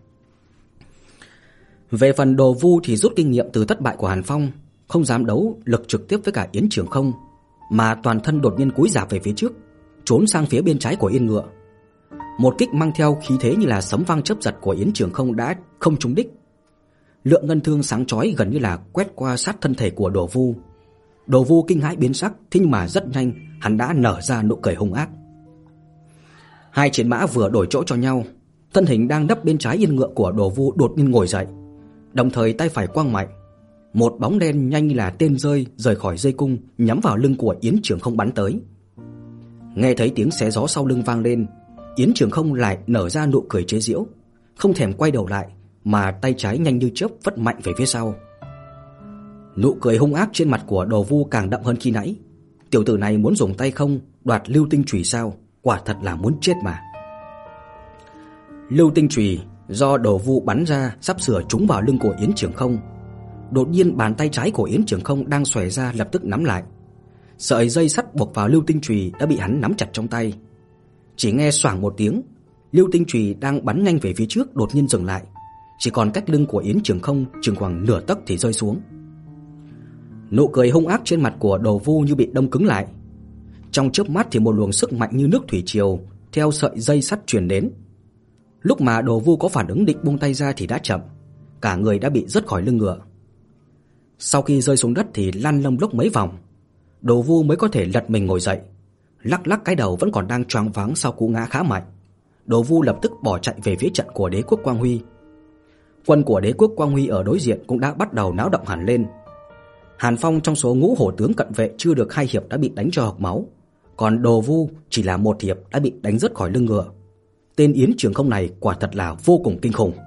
Về phần Đồ Vu thì rút kinh nghiệm từ thất bại của Hàn Phong, không dám đấu lực trực tiếp với cả Yến Trường Không, mà toàn thân đột nhiên cúi rạp về phía trước, trốn sang phía bên trái của yên ngựa. Một kích mang theo khí thế như là sấm vang chớp giật của Yến Trường Không đã không trúng đích. Lượng ngân thương sáng chói gần như là quét qua sát thân thể của Đồ Vu. Đồ Vu kinh hãi biến sắc, thế nhưng mà rất nhanh hắn đã nở ra nụ cười hung ác. Hai chiến mã vừa đổi chỗ cho nhau, thân hình đang nấp bên trái yên ngựa của Đồ Vu đột nhiên ngồi dậy, đồng thời tay phải quang mạnh, một bóng đen nhanh như là tên rơi rời khỏi dây cung nhắm vào lưng của Yến Trường Không bắn tới. Nghe thấy tiếng xé gió sau lưng vang lên, Yến Trường Không lại nở ra nụ cười chế giễu, không thèm quay đầu lại mà tay trái nhanh như chớp vất mạnh về phía sau. Nụ cười hung ác trên mặt của Đồ Vu càng đậm hơn khi nãy. Tiểu tử này muốn dùng tay không đoạt Lưu Tinh chùy sao? Quả thật là muốn chết mà. Lưu Tinh chùy do Đồ Vu bắn ra sắp sửa trúng vào lưng của Yến Trường Không. Đột nhiên bàn tay trái của Yến Trường Không đang xòe ra lập tức nắm lại. Sợi dây sắt buộc vào Lưu Tinh chùy đã bị hắn nắm chặt trong tay. Chỉ nghe xoảng một tiếng, Lưu Tinh chùy đang bắn nhanh về phía trước đột nhiên dừng lại, chỉ còn cách lưng của Yến Trường Không chừng khoảng nửa tấc thì rơi xuống. Nụ cười hung ác trên mặt của Đồ Vu như bị đông cứng lại. Trong chớp mắt thì một luồng sức mạnh như nước thủy triều theo sợi dây sắt truyền đến. Lúc mà Đồ Vu có phản ứng định buông tay ra thì đã chậm, cả người đã bị rớt khỏi lưng ngựa. Sau khi rơi xuống đất thì lăn lông lốc mấy vòng, Đồ Vu mới có thể lật mình ngồi dậy, lắc lắc cái đầu vẫn còn đang choáng váng sau cú ngã khá mạnh. Đồ Vu lập tức bỏ chạy về phía trận của Đế quốc Quang Huy. Quân của Đế quốc Quang Huy ở đối diện cũng đã bắt đầu náo động hẳn lên. Hàn Phong trong số ngũ hổ tướng cận vệ chưa được hai hiệp đã bị đánh cho hộc máu, còn Đồ Vu chỉ là một hiệp đã bị đánh rớt khỏi lưng ngựa. Tên Yến Trường Không này quả thật là vô cùng kinh khủng.